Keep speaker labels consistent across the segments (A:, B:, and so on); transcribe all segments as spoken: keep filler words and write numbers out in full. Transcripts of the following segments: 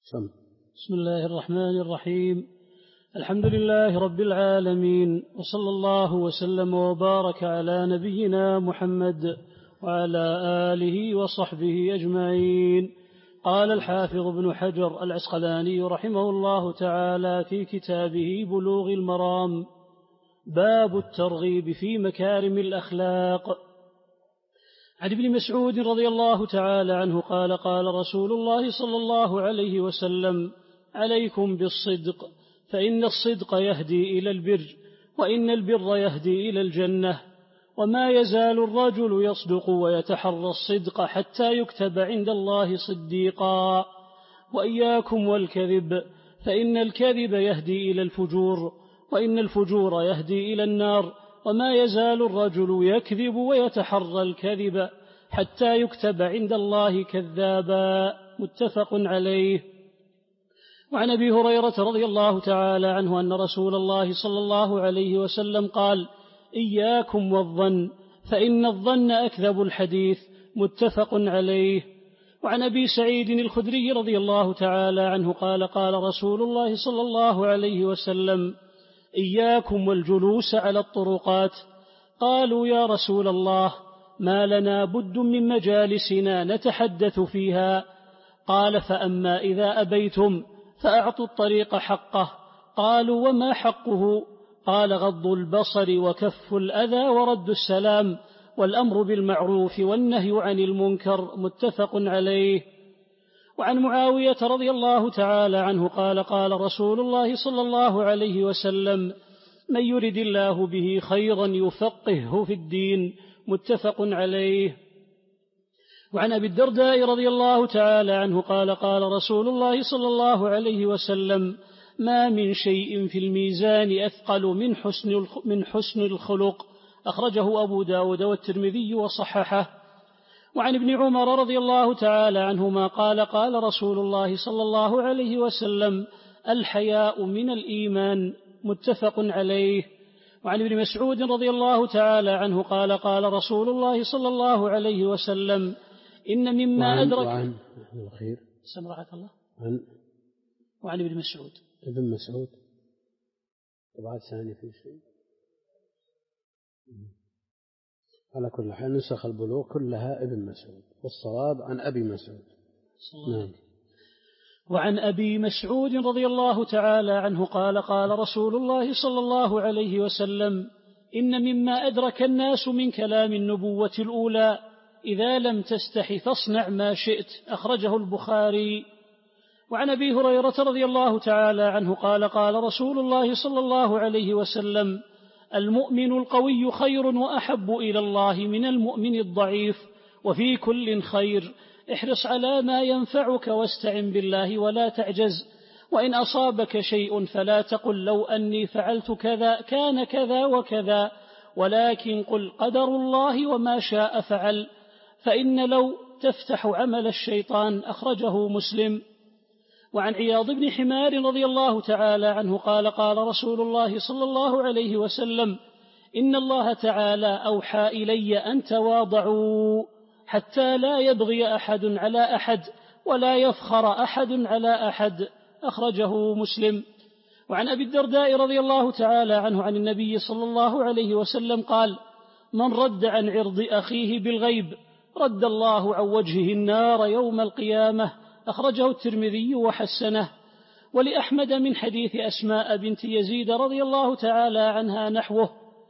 A: سم.
B: بسم الله الرحمن الرحيم. الحمد لله رب العالمين، وصلى الله وسلم وبارك على نبينا محمد وعلى آله وصحبه أجمعين. قال الحافظ ابن حجر العسقلاني رحمه الله تعالى في كتابه بلوغ المرام: باب الترغيب في مكارم الأخلاق. عن ابن مسعود رضي الله تعالى عنه قال: قال رسول الله صلى الله عليه وسلم: عليكم بالصدق، فإن الصدق يهدي إلى البر، وإن البر يهدي إلى الجنة، وما يزال الرجل يصدق ويتحرى الصدق حتى يكتب عند الله صديقا. وإياكم والكذب، فإن الكذب يهدي إلى الفجور، وإن الفجور يهدي إلى النار، وما يزال الرجل يكذب ويتحرى الكذب حتى يكتب عند الله كذابا. متفق عليه. وعن أبي هريرة رضي الله تعالى عنه أن رسول الله صلى الله عليه وسلم قال: إياكم والظن، فإن الظن أكذب الحديث. متفق عليه. وعن أبي سعيد الخدري رضي الله تعالى عنه قال: قال رسول الله صلى الله عليه وسلم: إياكم والجلوس على الطرقات. قالوا: يا رسول الله، ما لنا بد من مجالسنا نتحدث فيها. قال: فأما إذا أبيتم فأعطوا الطريق حقه. قالوا: وما حقه؟ قال: غض البصر وكف الأذى ورد السلام والأمر بالمعروف والنهي عن المنكر. متفق عليه. وعن معاوية رضي الله تعالى عنه قال: قال رسول الله صلى الله عليه وسلم: من يرد الله به خيرا يفقهه في الدين. متفق عليه. وعن أبي الدرداء رضي الله تعالى عنه قال: قال رسول الله صلى الله عليه وسلم: ما من شيء في الميزان أثقل من حسن من حسن الخلق. أخرجه أبو داود والترمذي وصححه. وعن ابن عمر رضي الله تعالى عنهما قال: قال رسول الله صلى الله عليه وسلم: الحياء من الإيمان. متفق عليه. وعن ابن مسعود رضي الله تعالى عنه قال: قال رسول الله صلى الله عليه وسلم: إن مما أدرك.
A: وعن الخير
B: سمرعك الله.
A: عن
B: وعن ابن مسعود
A: ابن مسعود. طبعا ثاني في شيء. على كل حال نسخ البلوغ كلها ابن مسعود، والصواب عن أبي مسعود. نعم.
B: وعن أبي مسعود رضي الله تعالى عنه قال: قال رسول الله صلى الله عليه وسلم: إن مما أدرك الناس من كلام النبوة الأولى: إذا لم تستح فاصنع ما شئت. أخرجه البخاري. وعن أبي هريرة رضي الله تعالى عنه قال: قال رسول الله صلى الله عليه وسلم: المؤمن القوي خير وأحب إلى الله من المؤمن الضعيف، وفي كل خير. احرص على ما ينفعك واستعن بالله ولا تعجز. وإن أصابك شيء فلا تقل لو أني فعلت كذا كان كذا وكذا، ولكن قل قدر الله وما شاء فعل، فإن لو تفتح عمل الشيطان. أخرجه مسلم. وعن عياض بن حمار رضي الله تعالى عنه قال: قال رسول الله صلى الله عليه وسلم: إن الله تعالى أوحى إلي أن تواضعوا حتى لا يبغي أحد على أحد ولا يفخر أحد على أحد. أخرجه مسلم. وعن أبي الدرداء رضي الله تعالى عنه عن النبي صلى الله عليه وسلم قال: من رد عن عرض أخيه بالغيب رد الله عن وجهه النار يوم القيامة. أخرجه الترمذي وحسنه. ولأحمد من حديث أسماء بنت يزيد رضي الله تعالى عنها نحوه.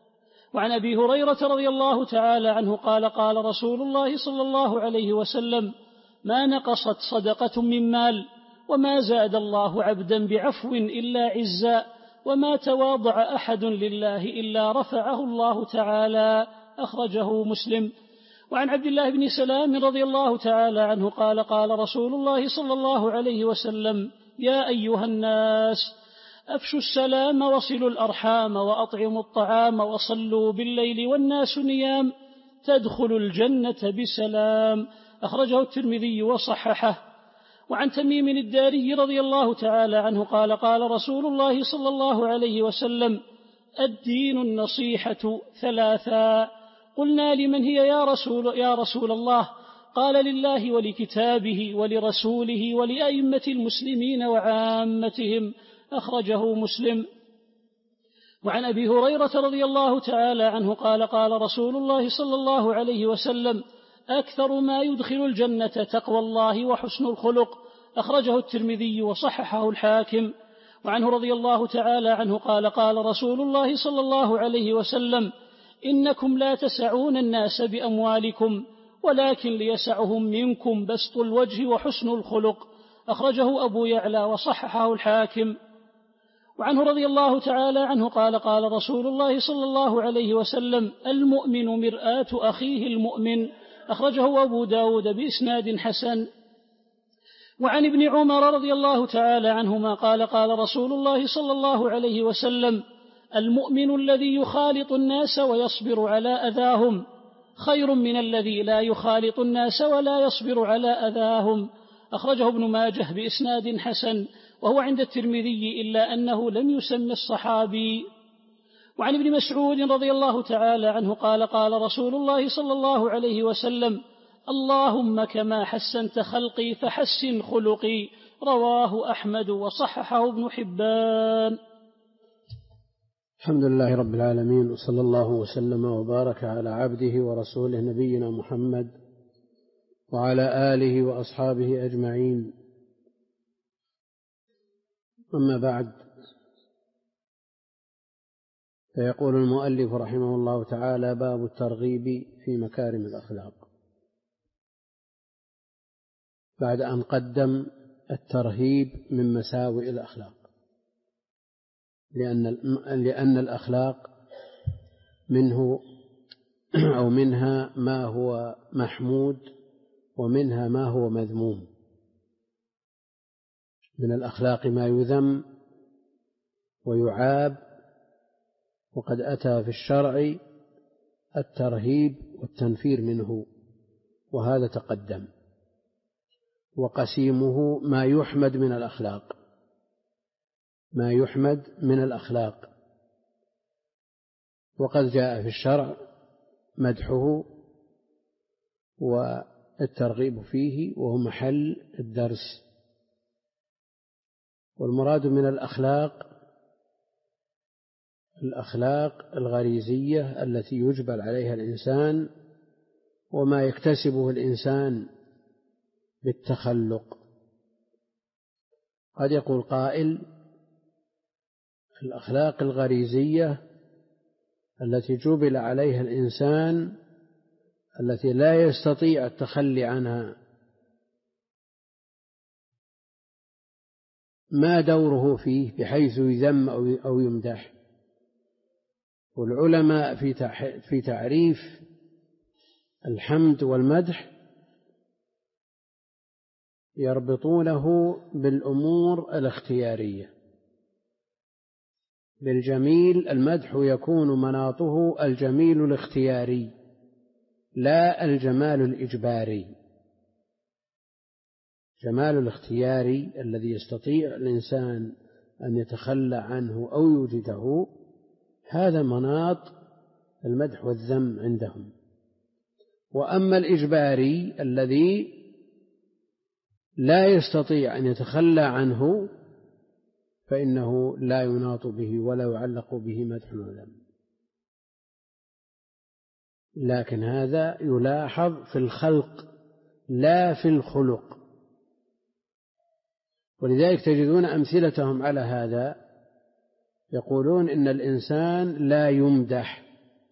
B: وعن أبي هريرة رضي الله تعالى عنه قال: قال رسول الله صلى الله عليه وسلم: ما نقصت صدقة من مال، وما زاد الله عبدا بعفو إلا عزا، وما تواضع أحد لله إلا رفعه الله تعالى. أخرجه مسلم. وعن عبد الله بن سلام رضي الله تعالى عنه قال: قال رسول الله صلى الله عليه وسلم: يا أيها الناس، أفشوا السلام وصلوا الأرحام وأطعموا الطعام وصلوا بالليل والناس نيام، تدخلوا الجنة بسلام. أخرجه الترمذي وصححه. وعن تميم الداري رضي الله تعالى عنه قال: قال رسول الله صلى الله عليه وسلم: الدين النصيحة ثلاثا. قلنا: لمن هي يا رسول, يا رسول الله؟ قال لله ولكتابه ولرسوله ولأئمة المسلمين وعامتهم، أخرجه مسلم. وعن أبي هريرة رضي الله تعالى عنه قال قال رسول الله صلى الله عليه وسلم: أكثر ما يدخل الجنة تقوى الله وحسن الخلق، أخرجه الترمذي وصححه الحاكم. وعنه رضي الله تعالى عنه قال قال رسول الله صلى الله عليه وسلم: إنكم لا تسعون الناس بأموالكم، ولكن ليسعهم منكم بسط الوجه وحسن الخلق، أخرجه أبو يعلى وصححه الحاكم. وعنه رضي الله تعالى عنه قال قال رسول الله صلى الله عليه وسلم: المؤمن مرآة أخيه المؤمن، أخرجه أبو داود بإسناد حسن. وعن ابن عمر رضي الله تعالى عنهما قال قال رسول الله صلى الله عليه وسلم: المؤمن الذي يخالط الناس ويصبر على أذاهم خير من الذي لا يخالط الناس ولا يصبر على أذاهم، أخرجه ابن ماجه بإسناد حسن، وهو عند الترمذي إلا أنه لم يسم الصحابي. وعن ابن مسعود رضي الله تعالى عنه قال قال رسول الله صلى الله عليه وسلم: اللهم كما حسنت خلقي فحسن خلقي، رواه أحمد وصححه ابن حبان.
A: الحمد لله رب العالمين، وصلى الله وسلم وبارك على عبده ورسوله نبينا محمد وعلى آله وأصحابه أجمعين. أما بعد، فيقول المؤلف رحمه الله تعالى: باب الترغيب في مكارم الأخلاق، بعد أن قدم الترهيب من مساوئ الأخلاق، لأن لأن الأخلاق منه أو منها ما هو محمود ومنها ما هو مذموم. من الأخلاق ما يذم ويعاب، وقد أتى في الشرع الترهيب والتنفير منه، وهذا تقدم. وقسيمه ما يحمد من الأخلاق، ما يحمد من الأخلاق، وقد جاء في الشرع مدحه والترغيب فيه، وهو محل الدرس. والمراد من الأخلاق الأخلاق الغريزية التي يجبل عليها الإنسان، وما يكتسبه الإنسان بالتخلق. قد يقول قائل: الأخلاق الغريزية التي جبل عليها الإنسان التي لا يستطيع التخلي عنها، ما دوره فيه بحيث يذم أو يمدح؟ والعلماء في تعريف الحمد والمدح يربطونه بالأمور الاختيارية. بالجميل المدح يكون مناطه الجميل الاختياري لا الجمال الإجباري. جمال الاختياري الذي يستطيع الإنسان أن يتخلى عنه أو يوجده، هذا مناط المدح والذم عندهم. وأما الإجباري الذي لا يستطيع أن يتخلى عنه فإنه لا يناط به ولا يعلق به مدح وذم. لكن هذا يلاحظ في الخلق لا في الخلق، ولذلك تجدون أمثلتهم على هذا، يقولون إن الإنسان لا يمدح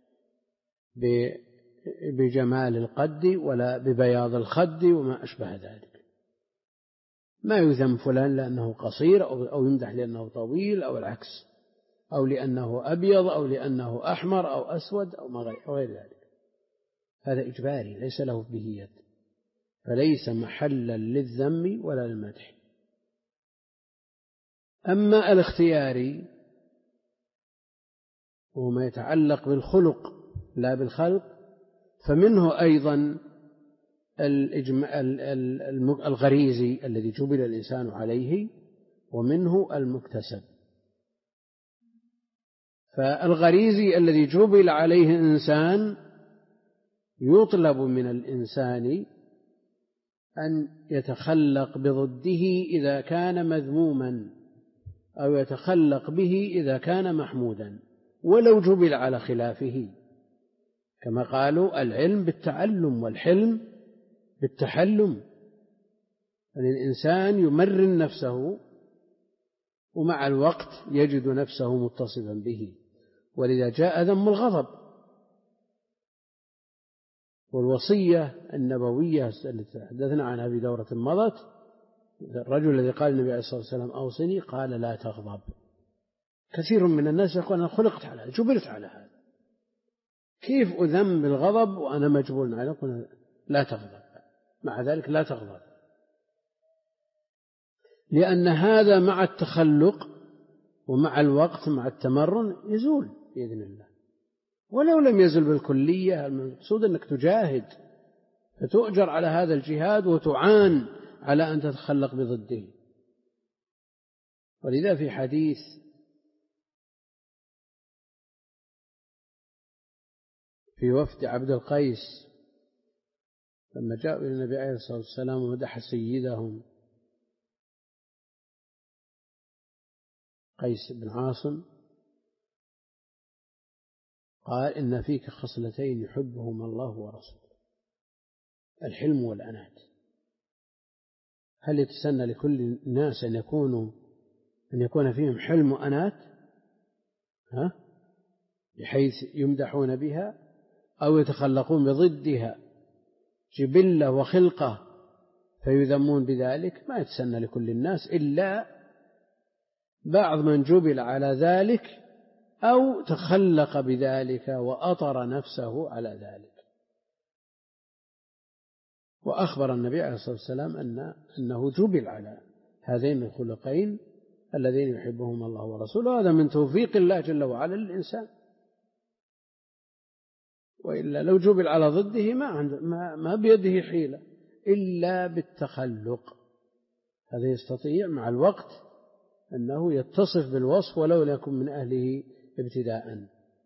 A: بجمال القد ولا ببياض الخد وما أشبه ذلك. ما يذم فلان لأنه قصير أو يمدح لأنه طويل أو العكس، أو لأنه أبيض أو لأنه أحمر أو أسود أو غير ذلك. هذا إجباري ليس له به يد، فليس محلا للذم ولا للمدح. أما الاختياري وما يتعلق بالخلق لا بالخلق، فمنه أيضا الغريزي الذي جبل الإنسان عليه، ومنه المكتسب. فالغريزي الذي جبل عليه الإنسان يطلب من الإنسان أن يتخلق بضده إذا كان مذموما أو يتخلق به إذا كان محمودا ولو جبل على خلافه، كما قالوا العلم بالتعلم والحلم بالتحلم، أن الإنسان يمرن نفسه ومع الوقت يجد نفسه متصفا به. ولذا جاء ذم الغضب. والوصية النبوية التي تحدثنا عنها في دورة مضت، الرجل الذي قال النبي عليه الصلاة والسلام أوصني قال لا تغضب. كثير من الناس يقول أنا خلقت على هذا، جبلت على هذا، كيف أذم بالغضب وأنا مجبول عليه؟ يقول لا تغضب، مع ذلك لا تغضب، لأن هذا مع التخلق ومع الوقت مع التمرن يزول بإذن الله. ولو لم يزل بالكلية، المقصود أنك تجاهد فتؤجر على هذا الجهاد وتعان على أن تتخلق بضده. ولذا في حديث في وفد عبد القيس لما جاءوا إلى النبي عليه الصلاة والسلام ومدح سيدهم قيس بن عاصم، قال إن فيك خصلتين يحبهما الله ورسوله، الحلم والأنات. هل يتسنى لكل الناس أن يكونوا أن يكون فيهم حلم وأنات ها بحيث يمدحون بها، أو يتخلقون بضدها جبلة وخلقة فيذمون بذلك؟ ما يتسنى لكل الناس إلا بعض من جبل على ذلك أو تخلق بذلك وأطر نفسه على ذلك. وأخبر النبي عليه الصلاة والسلام أن أنه جبل على هذين الخلقين الذين يحبهم الله ورسوله. هذا من توفيق الله جل وعلا للإنسان، وإلا لو جبل على ضده ما عنده ما, ما بيده حيلة إلا بالتخلق. هذا يستطيع مع الوقت أنه يتصف بالوصف ولو لم يكن من أهله ابتداء.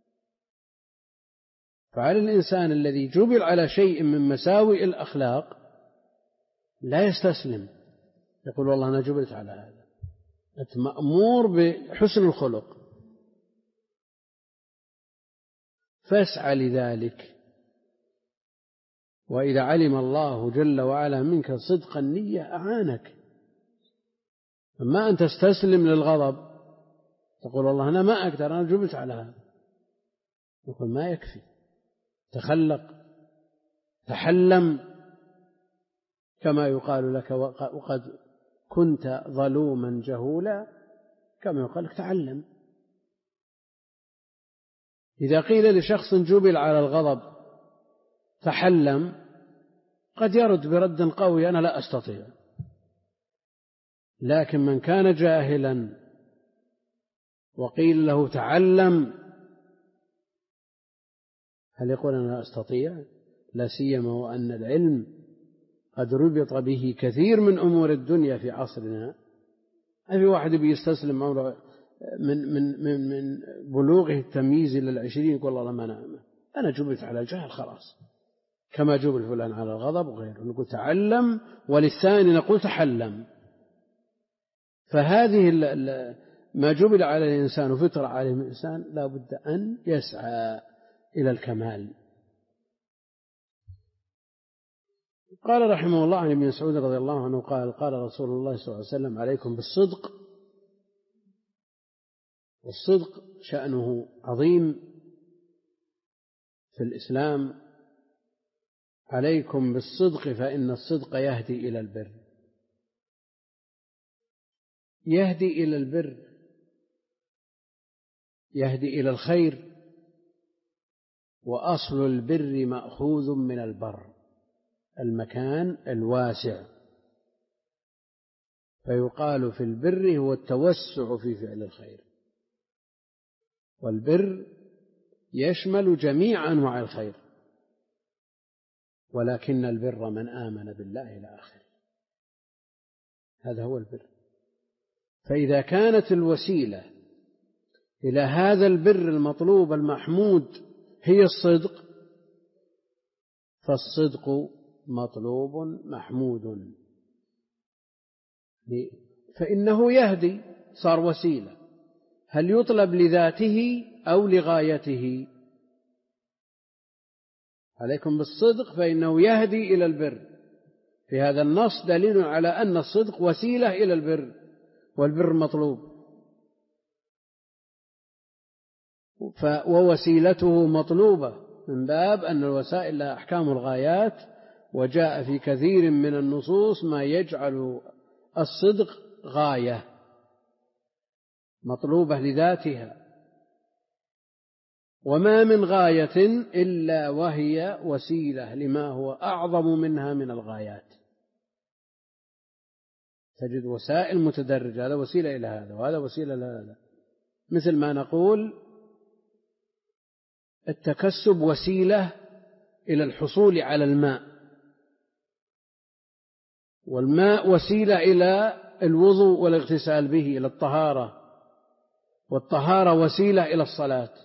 A: فعلى الإنسان الذي جبل على شيء من مساوئ الأخلاق لا يستسلم، يقول والله أنا جبلت على هذا، أنت مأمور بحسن الخلق فاسعى لذلك. وإذا علم الله جل وعلا منك صدق النية أعانك. أما أن تستسلم للغضب تقول والله أنا ما أقدر، أنا جبلت على هذا، يقول ما يكفي، تخلق تحلم كما يقال لك وقد كنت ظلوما جهولا، كما يقال لك تعلم. إذا قيل لشخص جبل على الغضب تحلم قد يرد برد قوي أنا لا أستطيع، لكن من كان جاهلا وقيل له تعلم هل يقول أنا لا أستطيع؟ لا سيما وأن العلم قد ربط به كثير من أمور الدنيا في عصرنا. أي واحد بيستسلم من من من من بلوغه التمييز إلى العشرين يقول الله ما أنا أنا جبلت على الجهل خلاص، كما جبل فلان على الغضب وغيره. نقول تعلم، وللثاني نقول تحلم. فهذه ما جبل على الإنسان وفطر عليه الإنسان لا بد أن يسعى إلى الكمال. قال رحمه الله عن ابن مسعود رضي الله عنه قال قال رسول الله صلى الله عليه وسلم عليكم بالصدق. والصدق شأنه عظيم في الإسلام. عليكم بالصدق فإن الصدق يهدي إلى البر. يهدي إلى البر، يهدي إلى الخير. وأصل البر مأخوذ من البر، المكان الواسع، فيقال في البر هو التوسع في فعل الخير. والبر يشمل جميع أنواع الخير، ولكن البر من آمن بالله إلى آخره. هذا هو البر. فإذا كانت الوسيلة إلى هذا البر المطلوب المحمود هي الصدق، فالصدق مطلوب محمود، فإنه يهدي، صار وسيلة. هل يطلب لذاته أو لغايته؟ عليكم بالصدق فإنه يهدي إلى البر. في هذا النص دليل على أن الصدق وسيلة إلى البر، والبر مطلوب، ووسيلته مطلوبة، من باب أن الوسائل لها أحكام الغايات. وجاء في كثير من النصوص ما يجعل الصدق غاية مطلوبة لذاتها، وما من غاية إلا وهي وسيلة لما هو أعظم منها من الغايات. تجد وسائل متدرجة، هذا وسيلة إلى هذا وهذا وسيلة إلى هذا. مثل ما نقول التكسب وسيلة إلى الحصول على الماء، والماء وسيلة إلى الوضوء والاغتسال به، إلى الطهارة، والطهارة وسيلة إلى الصلاة.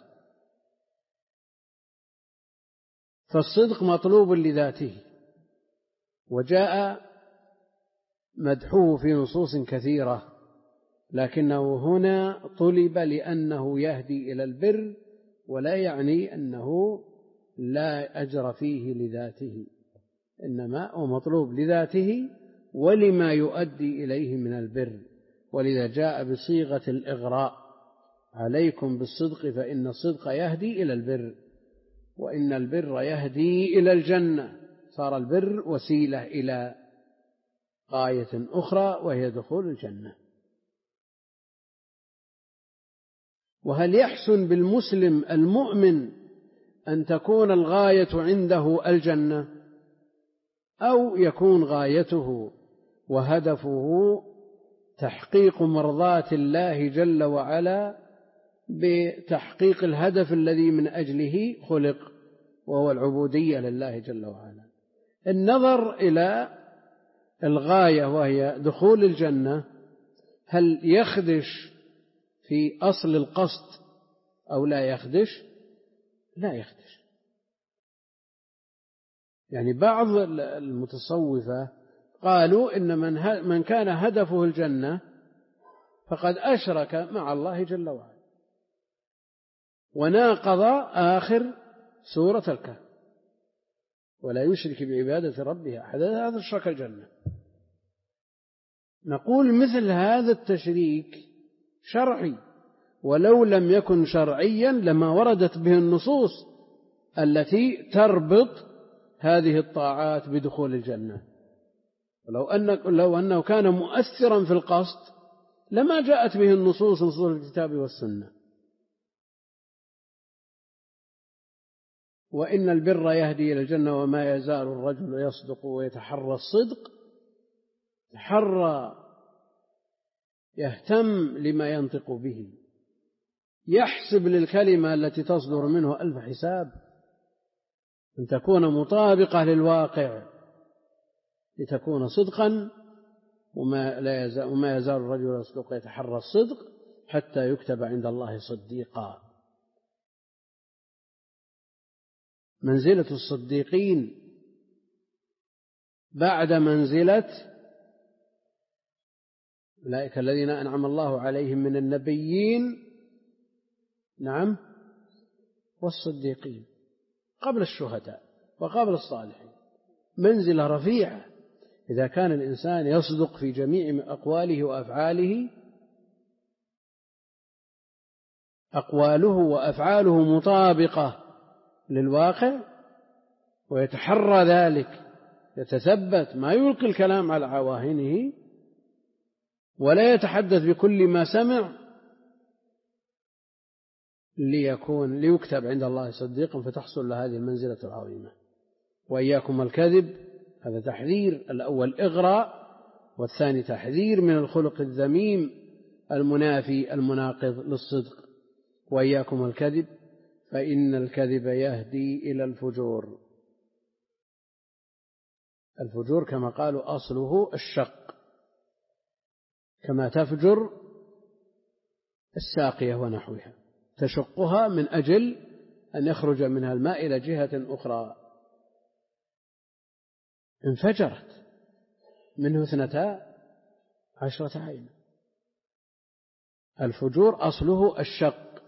A: فالصدق مطلوب لذاته، وجاء مدحوه في نصوص كثيرة، لكنه هنا طلب لأنه يهدي إلى البر، ولا يعني أنه لا أجر فيه لذاته، إنما هو مطلوب لذاته ولما يؤدي إليه من البر. ولذا جاء بصيغة الإغراء: عليكم بالصدق فإن الصدق يهدي إلى البر، وإن البر يهدي إلى الجنة. صار البر وسيلة إلى غاية أخرى وهي دخول الجنة. وهل يحسن بالمسلم المؤمن أن تكون الغاية عنده الجنة، أو يكون غايته وهدفه تحقيق مرضاة الله جل وعلا بتحقيق الهدف الذي من أجله خلق، وهو العبودية لله جل وعلا؟ النظر إلى الغاية وهي دخول الجنة، هل يخدش في أصل القصد أو لا يخدش؟ لا يخدش. يعني بعض المتصوفة قالوا إن من, من كان هدفه الجنة فقد أشرك مع الله جل وعلا، وناقض آخر سورة الكهف: ولا يشرك بعبادة ربه أحدا، هذا اشرك الجنة. نقول مثل هذا التشريك شرعي، ولو لم يكن شرعيا لما وردت به النصوص التي تربط هذه الطاعات بدخول الجنة. ولو أنه, لو أنه كان مؤثرا في القصد لما جاءت به النصوص نصوص الكتاب والسنة. وإن البر يهدي إلى الجنة وما يزال الرجل يصدق ويتحرى الصدق، تحرى يهتم لما ينطق به، يحسب للكلمة التي تصدر منه ألف حساب، أن تكون مطابقة للواقع لتكون صدقا. وما, لا يزال وما يزال الرجل يصدق ويتحرى الصدق حتى يكتب عند الله صديقا. منزلة الصديقين بعد منزلة أولئك الذين أنعم الله عليهم من النبيين، نعم، والصديقين، قبل الشهداء وقبل الصالحين. منزلة رفيعة إذا كان الإنسان يصدق في جميع أقواله وأفعاله، أقواله وأفعاله مطابقة للواقع، ويتحرى ذلك، يتثبت، ما يلقي الكلام على عواهنه، ولا يتحدث بكل ما سمع، ليكون ليكتب عند الله صديقا فتحصل له هذه المنزلة العظيمة. وإياكم الكذب، هذا تحذير، الأول إغراء، والثاني تحذير من الخلق الذميم المنافي المناقض للصدق. وإياكم الكذب فإن الكذب يهدي إلى الفجور. الفجور كما قالوا أصله الشق، كما تفجر الساقية ونحوها، تشقها من أجل أن يخرج منها الماء إلى جهة أخرى. انفجرت منه اثنتا عشرة عين. الفجور أصله الشق،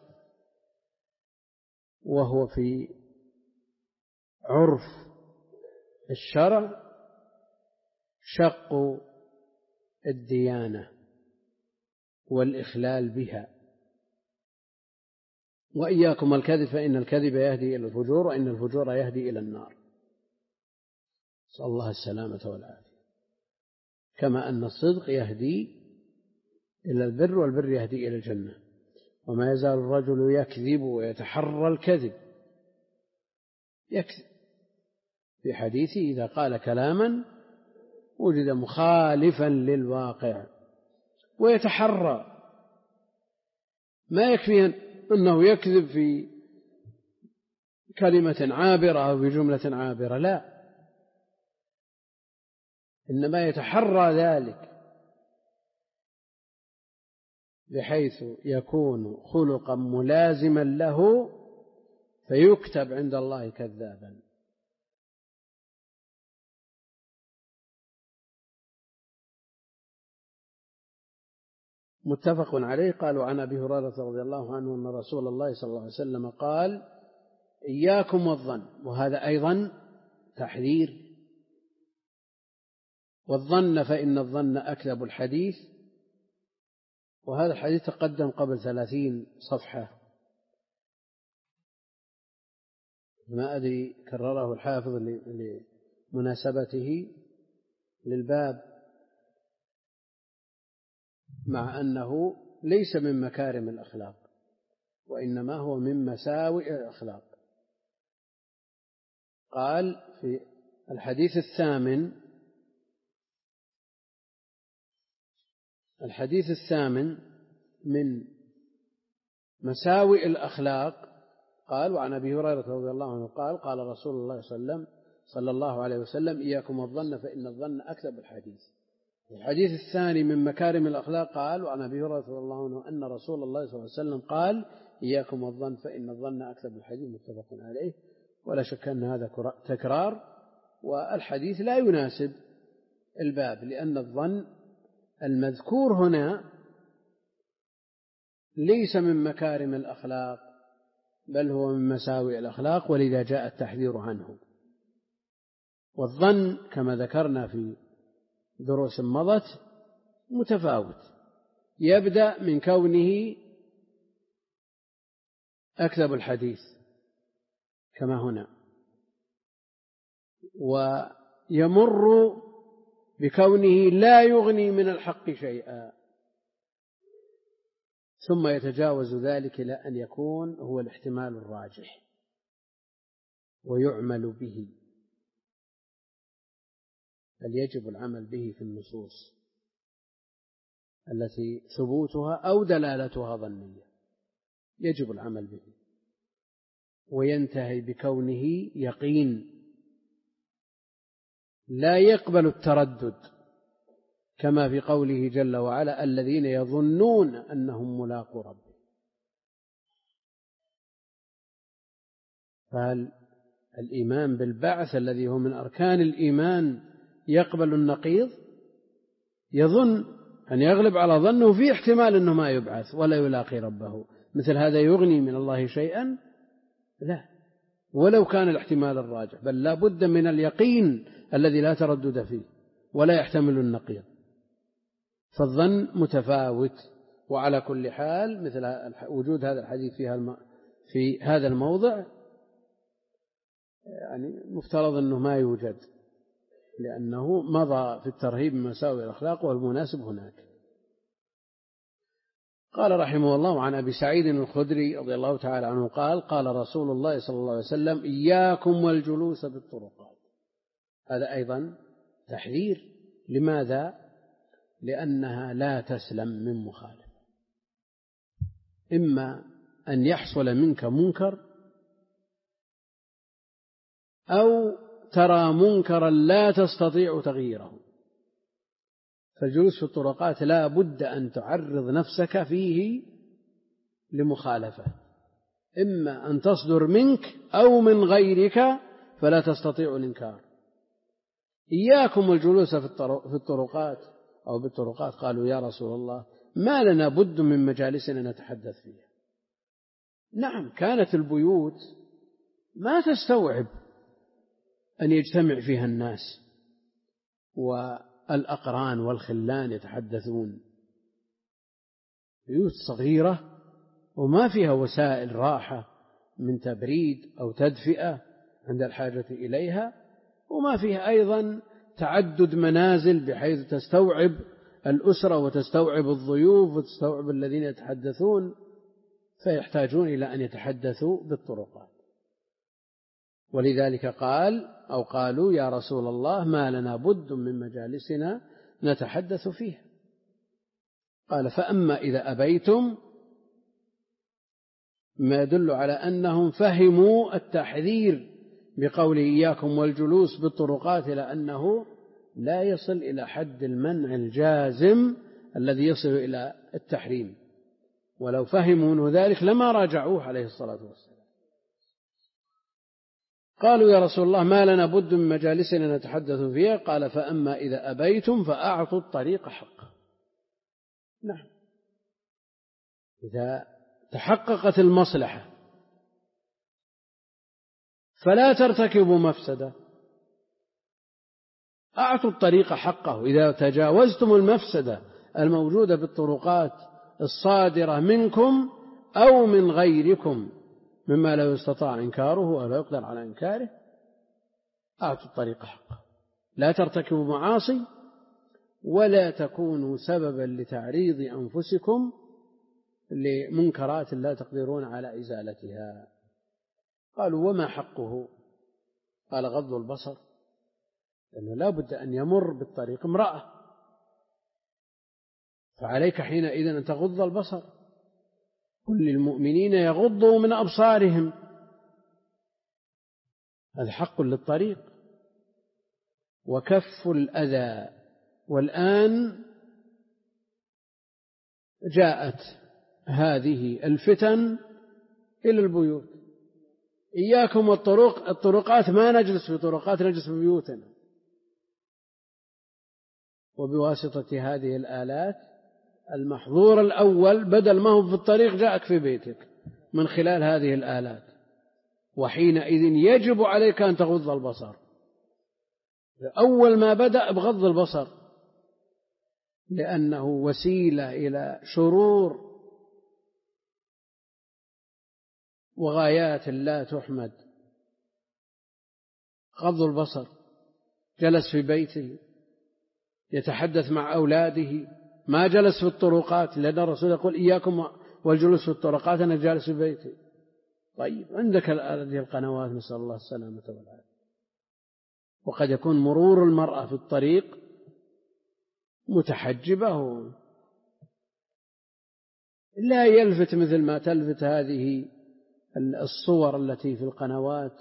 A: وهو في عرف الشرع شق الديانة والإخلال بها. وإياكم الكذب فإن الكذب يهدي إلى الفجور وإن الفجور يهدي إلى النار. نسأل الله السلامة والعافية. كما أن الصدق يهدي إلى البر والبر يهدي إلى الجنة. وما يزال الرجل يكذب ويتحرى الكذب، يكذب في حديثه إذا قال كلاما وجد مخالفا للواقع ويتحرى. ما يكفي أنه يكذب في كلمة عابرة أو في جملة عابرة، لا، إنما يتحرى ذلك بحيث يكون خلقا ملازما له فيكتب عند الله كذابا. متفق عليه. قالوا عن أبي هريرة رضي الله عنه أن رسول الله صلى الله عليه وسلم قال: إياكم والظن. وهذا أيضا تحذير. والظن فإن الظن أكذب الحديث. وهذا الحديث تقدم قبل ثلاثين صفحة، ما أدري كرره الحافظ لمناسبته للباب، مع أنه ليس من مكارم الأخلاق وإنما هو من مساوئ الأخلاق. قال في الحديث الثامن الحديث الثامن من مساوئ الأخلاق، قال: وعن أبي هريرة رضي الله عنه قال: قال رسول الله صلى الله عليه وسلم: إياكم والظن فإن الظن أكذب الحديث. الحديث الثاني من مكارم الأخلاق قال: وعن أبي هريرة رضي الله عنه أن رسول الله صلى الله عليه وسلم قال: إياكم والظن فإن الظن أكذب الحديث. متفق عليه. ولا شك أن هذا تكرار، والحديث لا يناسب الباب، لأن الظن المذكور هنا ليس من مكارم الأخلاق بل هو من مساوئ الأخلاق، ولذا جاء التحذير عنه. والظن كما ذكرنا في دروس مضت متفاوت، يبدأ من كونه أكذب الحديث كما هنا، ويمر بكونه لا يغني من الحق شيئا، ثم يتجاوز ذلك إلى أن يكون هو الاحتمال الراجح ويعمل به، بل يجب العمل به في النصوص التي ثبوتها أو دلالتها ظنية، يجب العمل به، وينتهي بكونه يقين لا يقبل التردد، كما في قوله جل وعلا: الذين يظنون أنهم ملاقو ربهم. فهل الإيمان بالبعث الذي هو من أركان الإيمان يقبل النقيض؟ يظن أن يغلب على ظنه في احتمال أنه ما يبعث ولا يلاقي ربه، مثل هذا يغني من الله شيئا؟ لا، ولو كان الاحتمال الراجح، بل لا بد من اليقين الذي لا تردد فيه ولا يحتمل النقيض. فالظن متفاوت. وعلى كل حال مثل وجود هذا الحديث في هذا الموضع يعني مفترض أنه ما يوجد، لأنه مضى في الترهيب من مساوئ الأخلاق والمناسب هناك. قال رحمه الله: عن أبي سعيد الخدري رضي الله تعالى عنه قال: قال رسول الله صلى الله عليه وسلم: إياكم والجلوس بالطرقات. هذا أيضا تحذير. لماذا؟ لأنها لا تسلم من مخالف، إما أن يحصل منك منكر أو ترى منكرا لا تستطيع تغييره. فالجلوس في الطرقات لا بد أن تعرض نفسك فيه لمخالفة، إما أن تصدر منك أو من غيرك فلا تستطيع الإنكار. إياكم والجلوس في الطرقات أو بالطرقات. قالوا يا رسول الله ما لنا بد من مجالسنا نتحدث فيها. نعم، كانت البيوت ما تستوعب أن يجتمع فيها الناس والأقران والخلان يتحدثون، بيوت صغيرة وما فيها وسائل راحة من تبريد أو تدفئة عند الحاجة إليها، وما فيها أيضا تعدد منازل بحيث تستوعب الأسرة وتستوعب الضيوف وتستوعب الذين يتحدثون، فيحتاجون إلى أن يتحدثوا بالطرقات. ولذلك قال أو قالوا يا رسول الله ما لنا بد من مجالسنا نتحدث فيها. قال فأما إذا أبيتم، ما يدل على أنهم فهموا التحذير بقول إياكم والجلوس بالطرقات إلى أنه لا يصل إلى حد المنع الجازم الذي يصل إلى التحريم، ولو فهموا ذلك لما راجعوه عليه الصلاة والسلام. قالوا يا رسول الله ما لنا بد من مجالسنا نتحدث فيها. قال فأما إذا أبيتم فأعطوا الطريق حقه. نعم، إذا تحققت المصلحة فلا ترتكبوا مفسدة، أعطوا الطريق حقه. إذا تجاوزتم المفسدة الموجودة بالطرقات الصادرة منكم أو من غيركم مما لا يستطاع إنكاره ولا يقدر على إنكاره، أعطوا الطريق حقه. لا ترتكبوا معاصي ولا تكونوا سببا لتعريض أنفسكم لمنكرات لا تقدرون على إزالتها. قالوا وما حقه؟ قال غض البصر، لأنه لا بد أن يمر بالطريق امرأة، فعليك حينئذ أن تغض البصر. قل للمؤمنين يغضوا من أبصارهم، هذا حق للطريق. وكف الأذى، والآن جاءت هذه الفتن إلى البيوت. إياكم والطرق الطرقات، ما نجلس في طرقات، نجلس في بيوتنا. وبواسطة هذه الآلات المحظور الأول بدل ما هو في الطريق جاءك في بيتك من خلال هذه الآلات، وحينئذ يجب عليك أن تغض البصر. أول ما بدأ بغض البصر، لأنه وسيلة إلى شرور وغايات لا تحمد. غض البصر، جلس في بيته يتحدث مع أولاده، ما جلس في الطرقات، لأن الرسول يقول إياكم والجلوس في الطرقات، أنا جالس في بيتي. طيب عندك هذه القنوات، نسأل الله السلامة والعافية. وقد يكون مرور المرأة في الطريق متحجبة، لا يلفت مثل ما تلفت هذه الصور التي في القنوات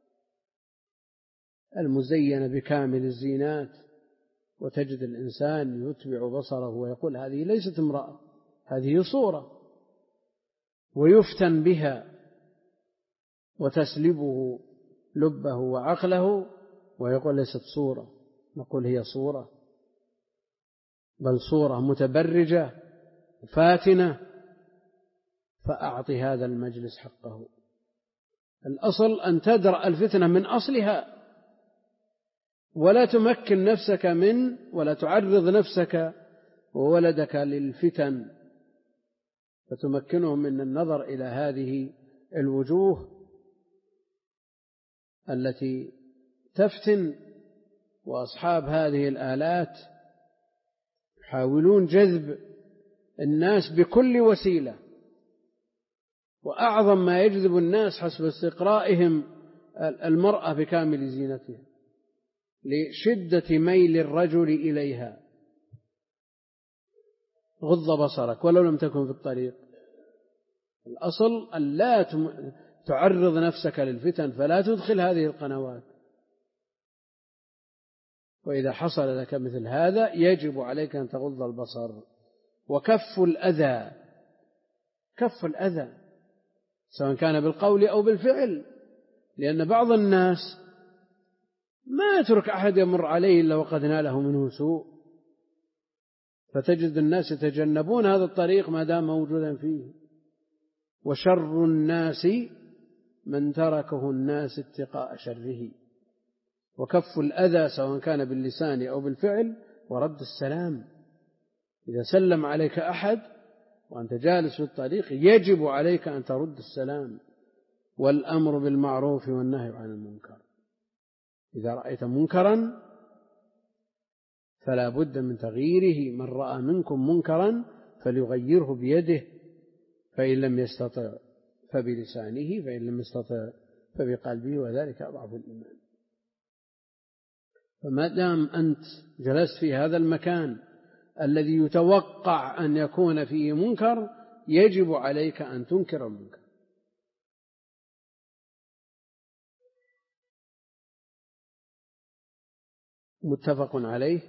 A: المزينة بكامل الزينات، وتجد الإنسان يتبع بصره ويقول هذه ليست امرأة، هذه صورة، ويفتن بها وتسلبه لبه وعقله ويقول ليست صورة. نقول هي صورة، بل صورة متبرجة فاتنة. فأعطي هذا المجلس حقه. الأصل أن تدرأ الفتنة من أصلها، ولا تمكن نفسك من ولا تعرض نفسك وولدك للفتن، فتمكنهم من النظر إلى هذه الوجوه التي تفتن. وأصحاب هذه الآلات يحاولون جذب الناس بكل وسيلة، وأعظم ما يجذب الناس حسب استقرائهم المرأة بكامل زينتها لشدة ميل الرجل إليها. غض بصرك ولو لم تكن في الطريق. الأصل أن لا تعرض نفسك للفتن، فلا تدخل هذه القنوات. وإذا حصل لك مثل هذا يجب عليك أن تغض البصر. وكف الأذى، كف الأذى سواء كان بالقول أو بالفعل، لأن بعض الناس ما يترك أحد يمر عليه إلا وقد ناله منه سوء، فتجد الناس يتجنبون هذا الطريق ما دام موجودا فيه. وشر الناس من تركه الناس اتقاء شره، وكف الأذى سواء كان باللسان أو بالفعل، ورد السلام. إذا سلم عليك أحد وأنت جالس في الطريق يجب عليك أن ترد السلام. والأمر بالمعروف والنهي عن المنكر، إذا رأيت منكرا فلا بد من تغييره. من رأى منكم منكرا فليغيره بيده، فإن لم يستطع فبلسانه، فإن لم يستطع فبقلبه، وذلك أضعف الإيمان. فما دام أنت جلست في هذا المكان الذي يتوقع أن يكون فيه منكر يجب عليك أن تنكر المنكر. متفق عليه.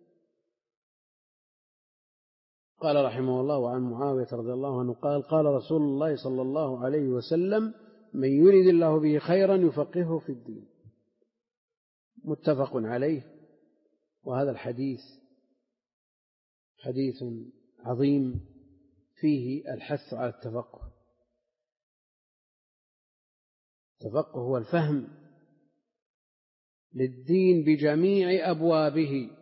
A: قال رحمه الله: وعن معاوية رضي الله عنه قال: قال رسول الله صلى الله عليه وسلم: من يرد الله به خيرا يفقهه في الدين. متفق عليه. وهذا الحديث حديث عظيم فيه الحث على التفقه. التفقه هو الفهم للدين بجميع أبوابه،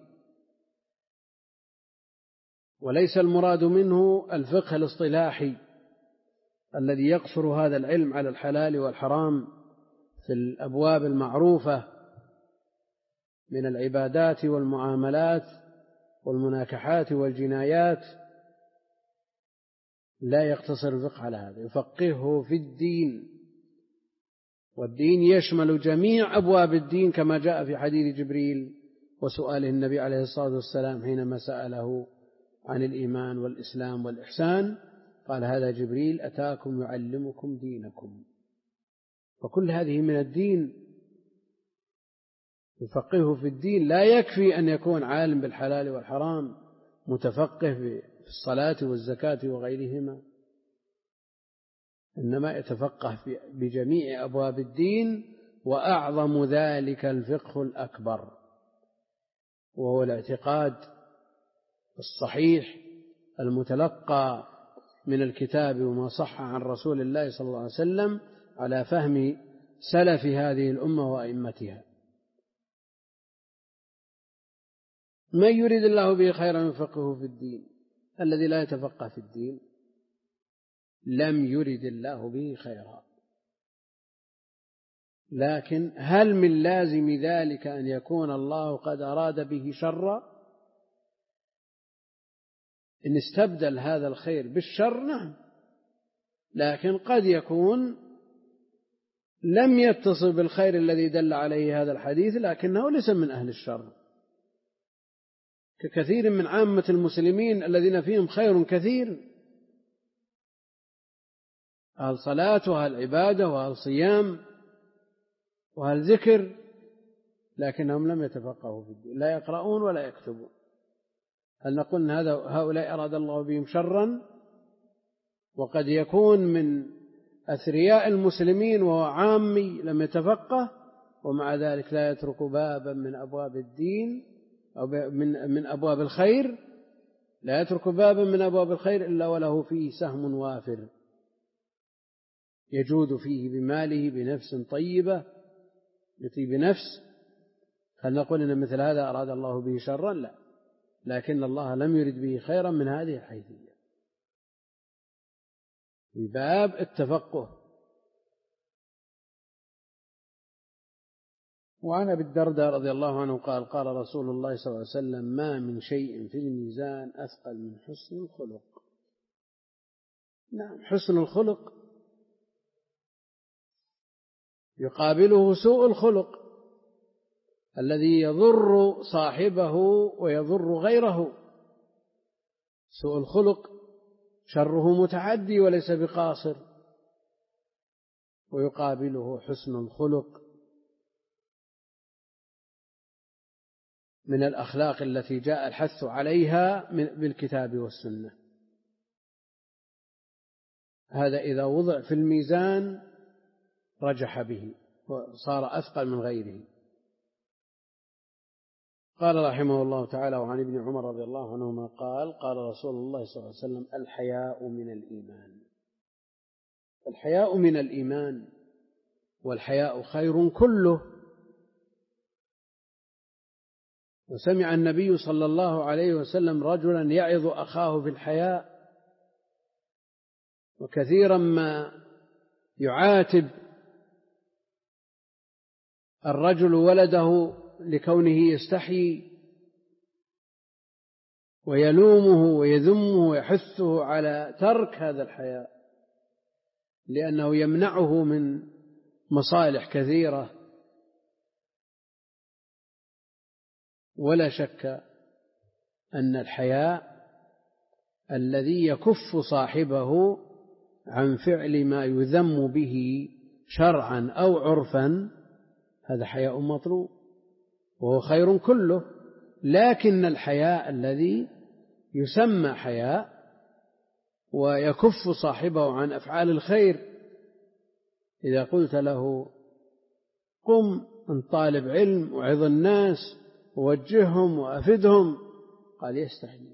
A: وليس المراد منه الفقه الاصطلاحي الذي يقصر هذا العلم على الحلال والحرام في الأبواب المعروفة من العبادات والمعاملات والمناكحات والجنايات. لا يقتصر الفقه على هذا، يفقهه في الدين. والدين يشمل جميع أبواب الدين، كما جاء في حديث جبريل وسؤاله النبي عليه الصلاة والسلام حينما سأله عن الإيمان والإسلام والإحسان، قال: هذا جبريل أتاكم يعلمكم دينكم. فكل هذه من الدين. يفقهه في الدين لا يكفي أن يكون عالم بالحلال والحرام، متفقه في الصلاة والزكاة وغيرهما، إنما يتفقه بجميع أبواب الدين. وأعظم ذلك الفقه الأكبر، وهو الاعتقاد الصحيح المتلقى من الكتاب وما صح عن رسول الله صلى الله عليه وسلم على فهم سلف هذه الأمة وأئمتها. من يريد الله به خيرا يفقهه في الدين. الذي لا يتفقه في الدين لم يرد الله به خيرا. لكن هل من لازم ذلك أن يكون الله قد أراد به شرا؟ إن استبدل هذا الخير بالشر نعم، لكن قد يكون لم يتصل بالخير الذي دل عليه هذا الحديث، لكنه ليس من أهل الشر، ككثير من عامة المسلمين الذين فيهم خير كثير، أهل صلاة وأهل عبادة وأهل صيام وأهل ذكر، لكنهم لم يتفقهوا في الدين، لا يقرؤون ولا يكتبون. هل نقول أن هذا هؤلاء أراد الله بهم شرا؟ وقد يكون من أثرياء المسلمين وهو عامي لم يتفقه، ومع ذلك لا يترك بابا من أبواب الدين أو من من أبواب الخير، لا يترك بابا من أبواب الخير إلا وله فيه سهم وافر يجود فيه بماله بنفس طيبة بطيب نفس. هل نقول إن مثل هذا أراد الله به شرا؟ لا، لكن الله لم يرد به خيرا من هذه الحيثية، في باب التفقه. وعن أبي الدرداء رضي الله عنه قال: قال رسول الله صلى الله عليه وسلم: ما من شيء في الميزان أثقل من حسن الخلق. نعم، حسن الخلق يقابله سوء الخلق الذي يضر صاحبه ويضر غيره. سوء الخلق شره متعدي وليس بقاصر، ويقابله حسن الخلق من الأخلاق التي جاء الحث عليها بالكتاب والسنة. هذا إذا وضع في الميزان رجح به وصار أثقل من غيره. قال رحمه الله تعالى: وعن ابن عمر رضي الله عنهما قال: قال رسول الله صلى الله عليه وسلم: الحياء من الإيمان. الحياء من الإيمان، والحياء خير كله. وسمع النبي صلى الله عليه وسلم رجلا يعظ أخاه في الحياء، وكثيرا ما يعاتب الرجل ولده لكونه يستحيي، ويلومه ويذمه ويحثه على ترك هذا الحياء، لأنه يمنعه من مصالح كثيرة. ولا شك أن الحياء الذي يكف صاحبه عن فعل ما يذم به شرعا أو عرفا هذا حياء مطلوب وهو خير كله. لكن الحياء الذي يسمى حياء ويكف صاحبه عن أفعال الخير، إذا قلت له قم أن طالب علم وعظ الناس ووجههم وأفدهم، قال يستحي.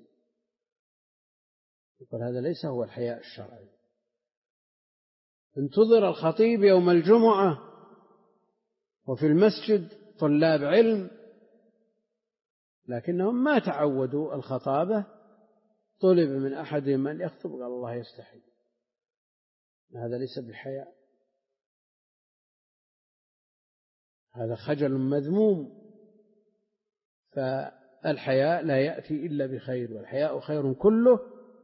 A: يقول هذا ليس هو الحياء الشرعي. انتظر الخطيب يوم الجمعة وفي المسجد طلاب علم لكنهم ما تعودوا الخطابة، طلب من أحدهم أن يخطب قال الله يستحي. هذا ليس بحياء، هذا خجل مذموم. فالحياء لا يأتي إلا بخير، والحياء خير كله.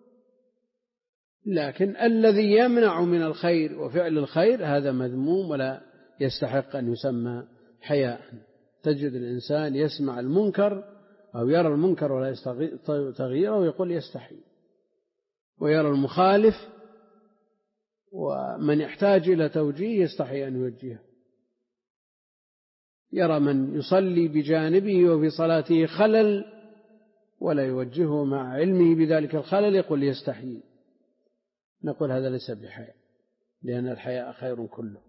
A: لكن الذي يمنع من الخير وفعل الخير هذا مذموم ولا يستحق أن يسمى حياء. تجد الإنسان يسمع المنكر أو يرى المنكر ولا يستطيع تغييره ويقول يستحي، ويرى المخالف ومن يحتاج إلى توجيه يستحي أن يوجهه، يرى من يصلي بجانبه وفي صلاته خلل ولا يوجهه مع علمه بذلك الخلل يقول يستحي. نقول هذا ليس بحياء، لأن الحياء خير كله.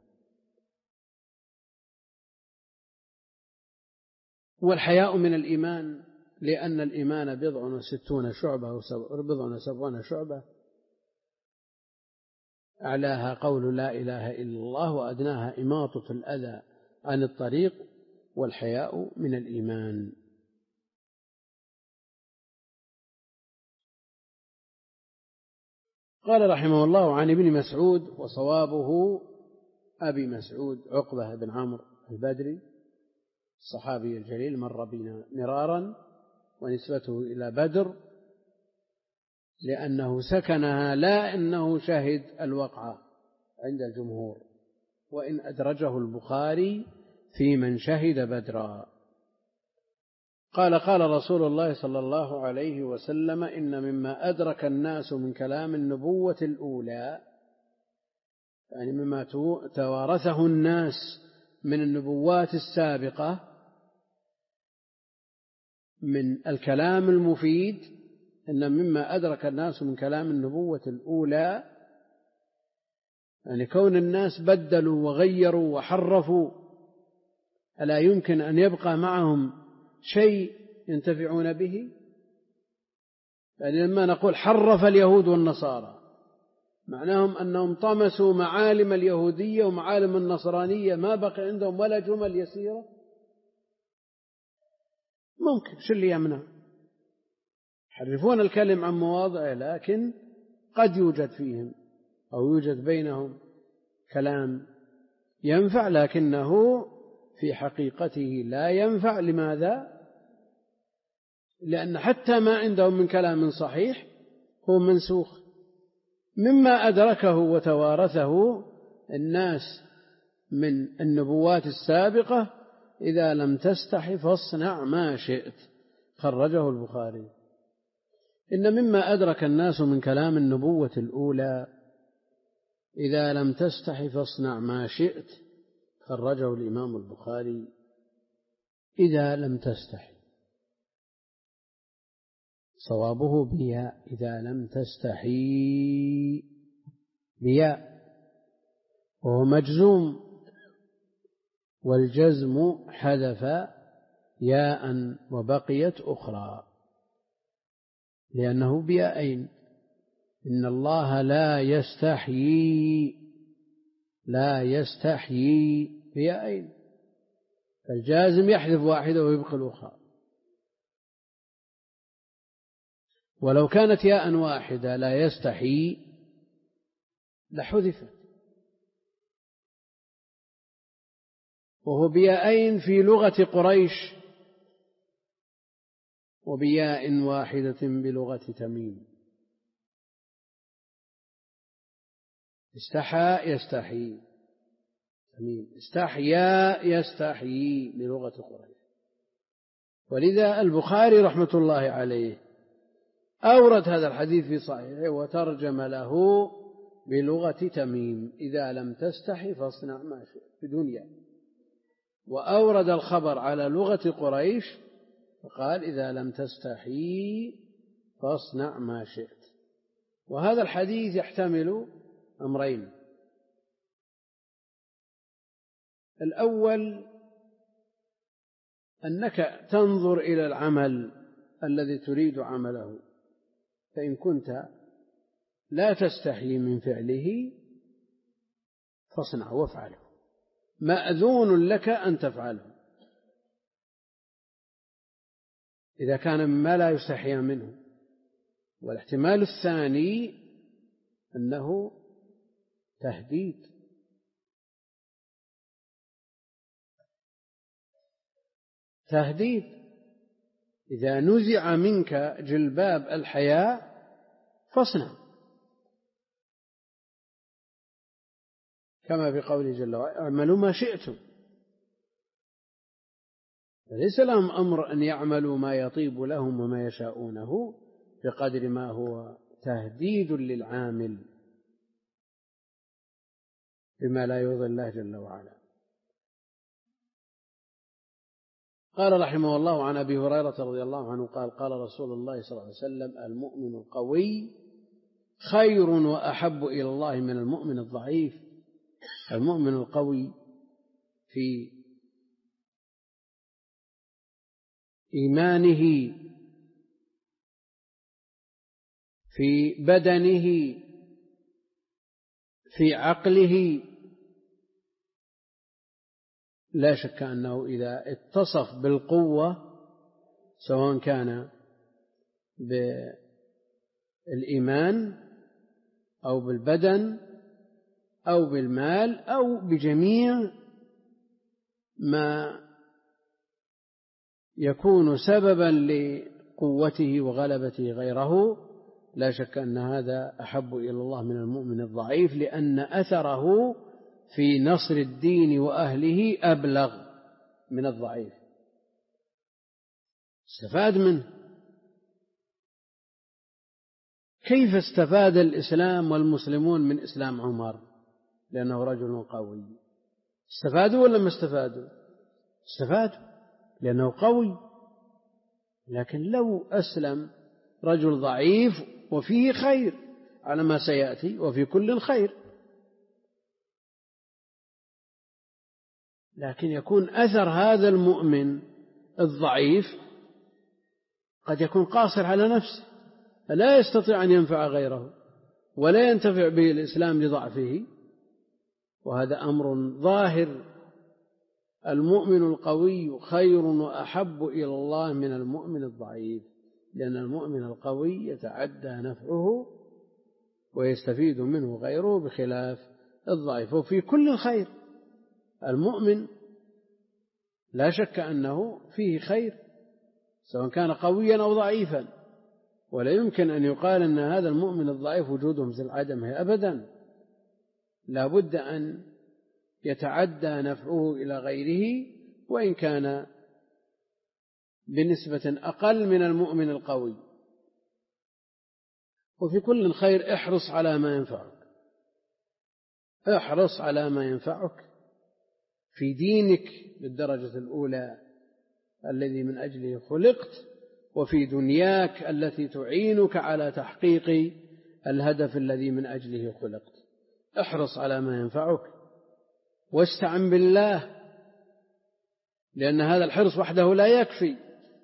A: والحياء من الإيمان، لأن الإيمان بضع وستون شعبة أو بضع وسبعون شعبة، أعلاها قول لا إله إلا الله وأدناها إماطة الأذى عن الطريق، والحياء من الإيمان. قال رحمه الله: عن ابن مسعود، وصوابه أبي مسعود عقبة بن عمرو البدري الصحابي الجليل مر بنا مرارا، ونسبته إلى بدر لأنه سكنها، لا أنه شهد الوقعة عند الجمهور، وإن أدرجه البخاري في من شهد بدرا. قال: قال رسول الله صلى الله عليه وسلم: إن مما أدرك الناس من كلام النبوة الأولى، يعني مما توارثه الناس من النبوات السابقة من الكلام المفيد، إن مما أدرك الناس من كلام النبوة الأولى، يعني كون الناس بدلوا وغيروا وحرفوا، ألا يمكن أن يبقى معهم شيء ينتفعون به؟ يعني لما نقول حرف اليهود والنصارى معناهم أنهم طمسوا معالم اليهودية ومعالم النصرانية، ما بقي عندهم ولا جمل يسيرة. ممكن، شو اللي يمنع؟ يحرفون الكلم عن مواضعه، لكن قد يوجد فيهم أو يوجد بينهم كلام ينفع، لكنه في حقيقته لا ينفع. لماذا؟ لأن حتى ما عندهم من كلام صحيح هو منسوخ مما أدركه وتوارثه الناس من النبوات السابقة. إذا لم تستح فاصنع ما شئت، خرجه البخاري. إن مما أدرك الناس من كلام النبوة الأولى، إذا لم تستح فاصنع ما شئت، خرجه الإمام البخاري. إذا لم تستحي، صوابه بياء، إذا لم تستحي بياء، وهو مجزوم، والجزم حذف ياء وبقيت أخرى، لأنه بياءين. إن الله لا يستحيي، لا يستحيي بياءين، فالجازم يحذف واحدة ويبقي الأخرى. ولو كانت ياء واحدة لا يستحيي لحذفت، وهو بياءين في لغة قريش، وبياء واحدة بلغة تميم. استحى يستحي تميم، استحيا يستحيي بلغة قريش. ولذا البخاري رحمة الله عليه أورد هذا الحديث في صحيحه وترجم له بلغة تميم: إذا لم تستحي فاصنع ما شئت بدون ياء. وأورد الخبر على لغة قريش فقال: إذا لم تستحي فاصنع ما شئت. وهذا الحديث يحتمل أمرين: الأول أنك تنظر إلى العمل الذي تريد عمله، فإن كنت لا تستحي من فعله فاصنع وافعله، مأذون لك أن تفعله إذا كان مما لا يستحي منه. والاحتمال الثاني أنه تهديد، تهديد إذا نزع منك جلباب الحياء فاصنع، كما بقوله جل وعلا: اعملوا ما شئتم. فليس لهم أمر أن يعملوا ما يطيب لهم وما يشاءونه، بقدر ما هو تهديد للعامل بما لا يرضي الله جل وعلا. قال رحمه الله عن أبي هريرة رضي الله عنه قال: قال رسول الله صلى الله عليه وسلم: المؤمن القوي خير وأحب إلى الله من المؤمن الضعيف. المؤمن القوي في إيمانه، في بدنه، في عقله، لا شك أنه إذا اتصف بالقوة سواء كان بالإيمان أو بالبدن أو بالمال أو بجميع ما يكون سببا لقوته وغلبته غيره، لا شك أن هذا أحب إلى الله من المؤمن الضعيف، لأن أثره في نصر الدين وأهله أبلغ من الضعيف، استفاد منه. كيف استفاد الإسلام والمسلمون من إسلام عمر؟ لأنه رجل قوي. استفادوا ولا ما استفادوا؟ استفادوا لأنه قوي. لكن لو أسلم رجل ضعيف وفيه خير على ما سيأتي، وفي كل خير، لكن يكون أثر هذا المؤمن الضعيف قد يكون قاصر على نفسه، لا يستطيع أن ينفع غيره ولا ينتفع به الإسلام لضعفه، وهذا أمر ظاهر. المؤمن القوي خير وأحب إلى الله من المؤمن الضعيف، لأن المؤمن القوي يتعدى نفعه ويستفيد منه غيره بخلاف الضعيف، وفي كل خير. المؤمن لا شك أنه فيه خير سواء كان قويا أو ضعيفا، ولا يمكن أن يقال أن هذا المؤمن الضعيف وجوده مثل عدمه أبدا. لا بد أن يتعدى نفعه إلى غيره، وإن كان بنسبة أقل من المؤمن القوي. وفي كل خير احرص على ما ينفعك، احرص على ما ينفعك في دينك بالدرجة الأولى الذي من أجله خلقت، وفي دنياك التي تعينك على تحقيق الهدف الذي من أجله خلقت. احرص على ما ينفعك واستعن بالله لأن هذا الحرص وحده لا يكفي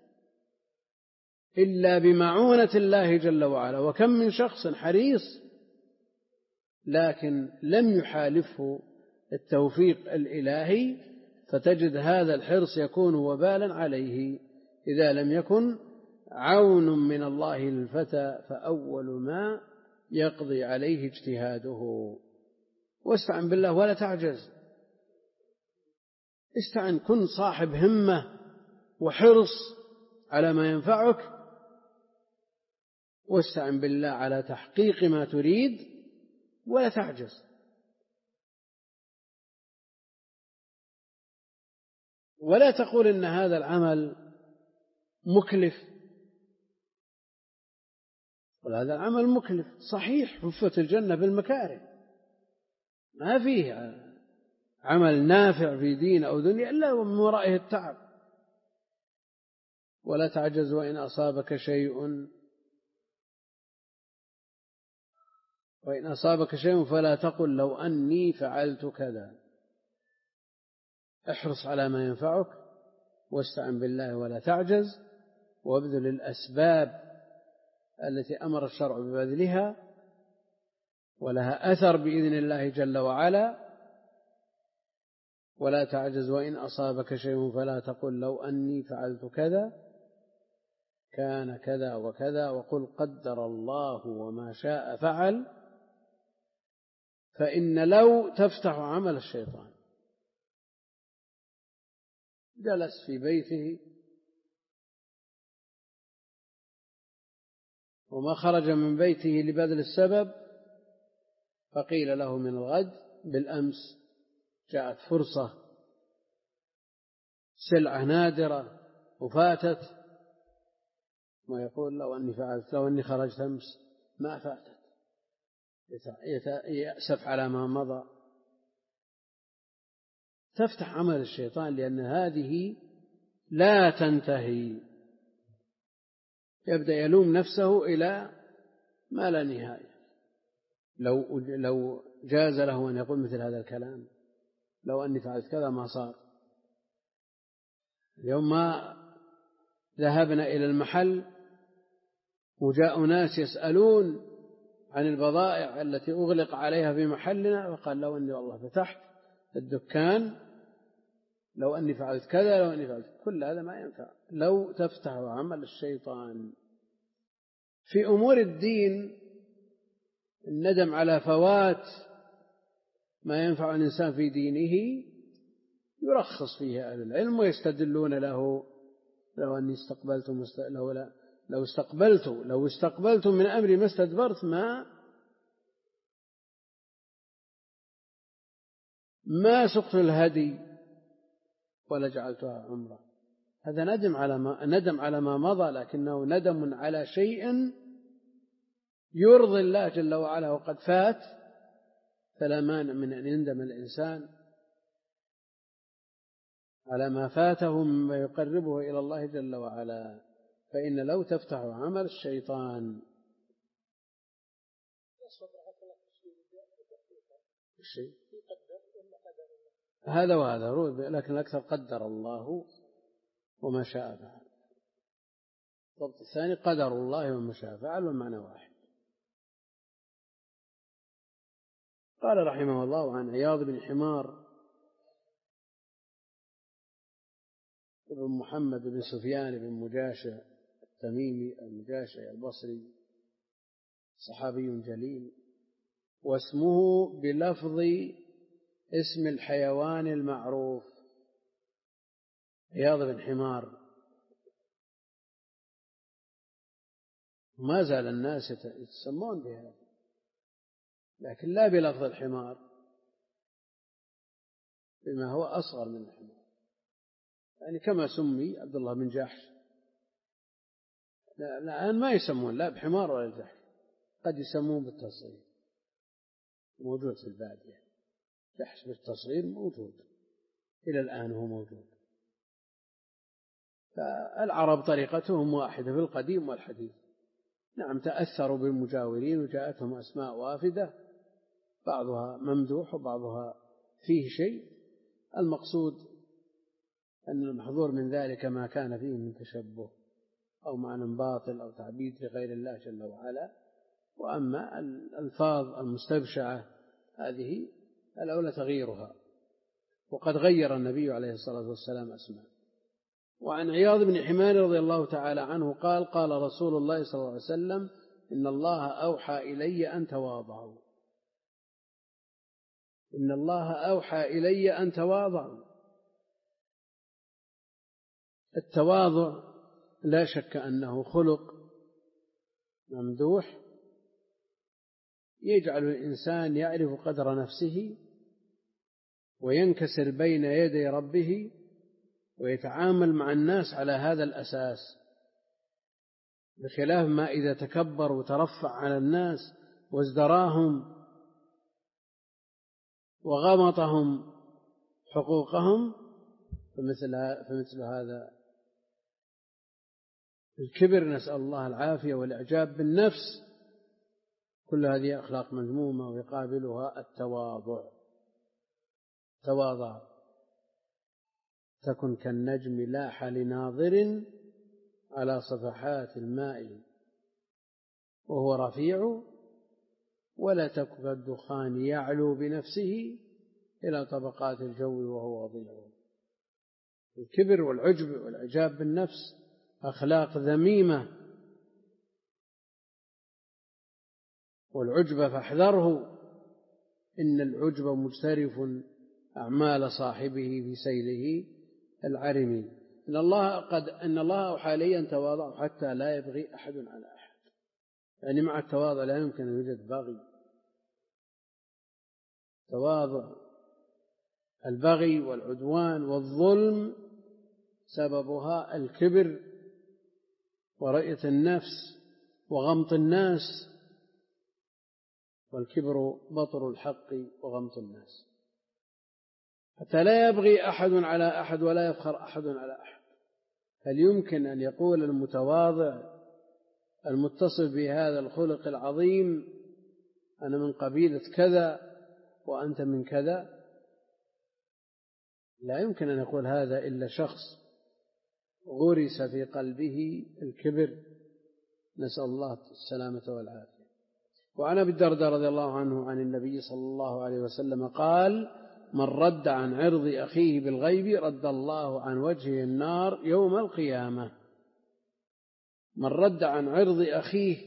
A: إلا بمعونة الله جل وعلا. وكم من شخص حريص لكن لم يحالفه التوفيق الإلهي، فتجد هذا الحرص يكون وبالا عليه إذا لم يكن عون من الله للفتى، فأول ما يقضي عليه اجتهاده. واستعن بالله ولا تعجز، استعن، كن صاحب همة وحرص على ما ينفعك، واستعن بالله على تحقيق ما تريد ولا تعجز. ولا تقول إن هذا العمل مكلف، وهذا العمل مكلف صحيح، حفت الجنة بالمكاره، ما فيه عمل نافع في دين أو دنيا إلا ومن ورائه التعب. ولا تعجز وإن أصابك شيء وإن أصابك شيء فلا تقل لو أني فعلت كذا. احرص على ما ينفعك واستعن بالله ولا تعجز، وابذل الأسباب التي أمر الشرع ببذلها ولها أثر بإذن الله جل وعلا. ولا تعجز وإن أصابك شيء فلا تقل لو أني فعلت كذا كان كذا وكذا، وقل قدر الله وما شاء فعل، فإن لو تفتح عمل الشيطان. جلس في بيته وما خرج من بيته لبذل السبب، فقيل له من الغد بالأمس جاءت فرصة سلعة نادرة وفاتت، ما يقول لو أني فعلت، لو أني خرجت أمس ما فاتت، يأسف على ما مضى. تفتح عمل الشيطان، لأن هذه لا تنتهي، يبدأ يلوم نفسه إلى ما لا نهاية. لو لو جاز له أن يقول مثل هذا الكلام، لو أني فعلت كذا ما صار. اليوم ما ذهبنا إلى المحل وجاء ناس يسألون عن البضائع التي أغلق عليها في محلنا، وقال لو أني والله فتحت الدكان، لو أني فعلت كذا، لو أني فعلت. كل هذا ما ينفع. لو تفتح عمل الشيطان في أمور الدين، الندم على فوات ما ينفع الإنسان في دينه يرخص فيه أهل العلم ويستدلون له. لو أني استقبلت مست... لو, لا... لو استقبلت لو استقبلت من أمري ما استدبرت ما ما سقت الهدي ولا جعلتها عمرة. هذا ندم على ما ندم على ما مضى، لكنه ندم على شيء يرضي الله جل وعلا وقد فات، فلا مانع من أن يندم الإنسان على ما فاته مما يقربه إلى الله جل وعلا. فإن لو تفتح عمل الشيطان الشيء هذا وهذا، لكن الأكثر قدر الله وما شاء فعل. الضبط الثاني قدر الله وما شاء فعل، والمعنى واحد. قال رحمه الله عن عياض بن حمار بن محمد بن سفيان بن مجاشع التميمي المجاشع البصري، صحابي جليل، واسمه بلفظ اسم الحيوان المعروف، عياض بن حمار. ما زال الناس يتسمون بها، لكن لا بلفظ الحمار، بما هو أصغر من الحمار، يعني كما سمي عبد الله بن جحش. الآن ما يسمون لا بحمار ولا جحش، قد يسمون بالتصغير، موجود في البادية جحش بالتصغير موجود إلى الآن، هو موجود. فالعرب طريقتهم واحدة في القديم والحديث. نعم تأثروا بالمجاورين وجاءتهم أسماء وافدة، بعضها ممدوح وبعضها فيه شيء. المقصود أن المحظور من ذلك ما كان فيه من تشبه أو معنى باطل أو تعبيد لغير الله جل وعلا. وأما الألفاظ المستبشعة هذه الأولى تغييرها، وقد غير النبي عليه الصلاة والسلام أسماء. وعن عياض بن حمار رضي الله تعالى عنه قال قال رسول الله صلى الله عليه وسلم إن الله أوحى إلي أن تواضعوا إن الله أوحى إلي أن تواضعوا. التواضع لا شك أنه خلق ممدوح يجعل الإنسان يعرف قدر نفسه وينكسر بين يدي ربه ويتعامل مع الناس على هذا الأساس، بخلاف ما إذا تكبر وترفع على الناس وازدراهم وغمطهم حقوقهم، فمثل فمثل هذا الكبر نسأل الله العافية والإعجاب بالنفس، كل هذه أخلاق مذمومة ويقابلها التواضع. تواضع تكن كالنجم لاح لناظر على صفحات الماء وهو رفيع، ولا تك كالدخان يعلو بنفسه إلى طبقات الجو وهو وضيع. الكبر والعجب والإعجاب بالنفس أخلاق ذميمة، والعجب فاحذره، إن العجب مجترف أعمال صاحبه في سيله العرم. إن الله قد أن الله أوحى لي أن تواضعوا حتى لا يبغي أحد على أحد، يعني مع التواضع لا يمكن أن يوجد بغي. تواضع البغي والعدوان والظلم سببها الكبر ورؤية النفس وغمط الناس، والكبر بطر الحق وغمط الناس، حتى لا يبغي أحد على أحد ولا يفخر أحد على أحد. هل يمكن أن يقول المتواضع المتصف بهذا الخلق العظيم أنا من قبيلة كذا وأنت من كذا؟ لا يمكن أن يقول هذا إلا شخص غرس في قلبه الكبر، نسأل الله السلامة والعافية. وعن أبي الدرداء رضي الله عنه عن النبي صلى الله عليه وسلم قال من رد عن عرض أخيه بالغيب رد الله عن وجهه النار يوم القيامة. من رد عن عرض أخيه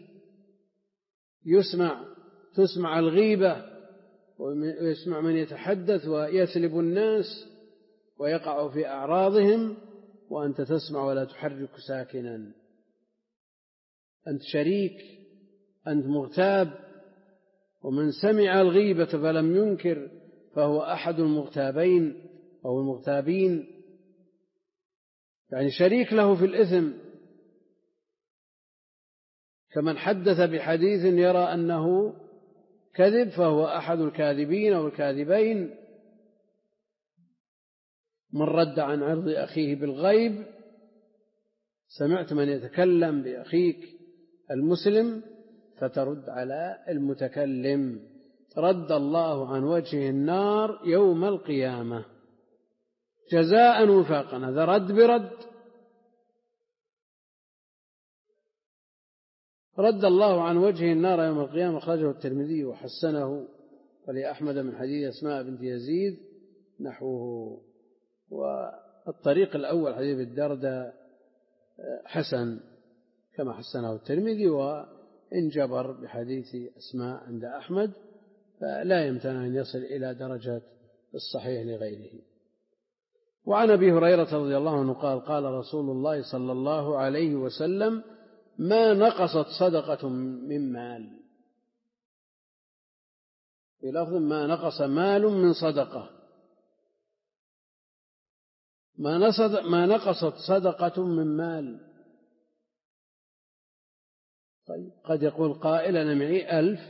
A: يسمع تسمع الغيبة ويسمع من يتحدث ويسلب الناس ويقع في أعراضهم، وأنت تسمع ولا تحرك ساكنا، أنت شريك، أنت مغتاب. ومن سمع الغيبة فلم ينكر فهو أحد المغتابين أو المغتابين، يعني شريك له في الإثم، كمن حدث بحديث يرى أنه كذب فهو أحد الكاذبين أو الكاذبين. من رد عن عرض أخيه بالغيب، سمعت من يتكلم بأخيك المسلم فترد على المتكلم، رد الله عن وجهه النار يوم القيامة جزاء وفاقا. هذا رد برد، رد الله عن وجهه النار يوم القيامة. أخرجه الترمذي وحسنه ولأحمد من حديث أسماء بنت يزيد نحوه. والطريق الأول حديث الدرداء حسن كما حسنه الترمذي، وإن جبر بحديث أسماء عند أحمد فلا يمتنع أن يصل إلى درجة الصحيح لغيره. وعن أبي هريرة رضي الله عنه قال قال رسول الله صلى الله عليه وسلم ما نقصت صدقة من مال، في لفظ ما نقص مال من صدقة، ما, ما نقصت صدقة من مال. طيب قد يقول قائل أنا معي ألف،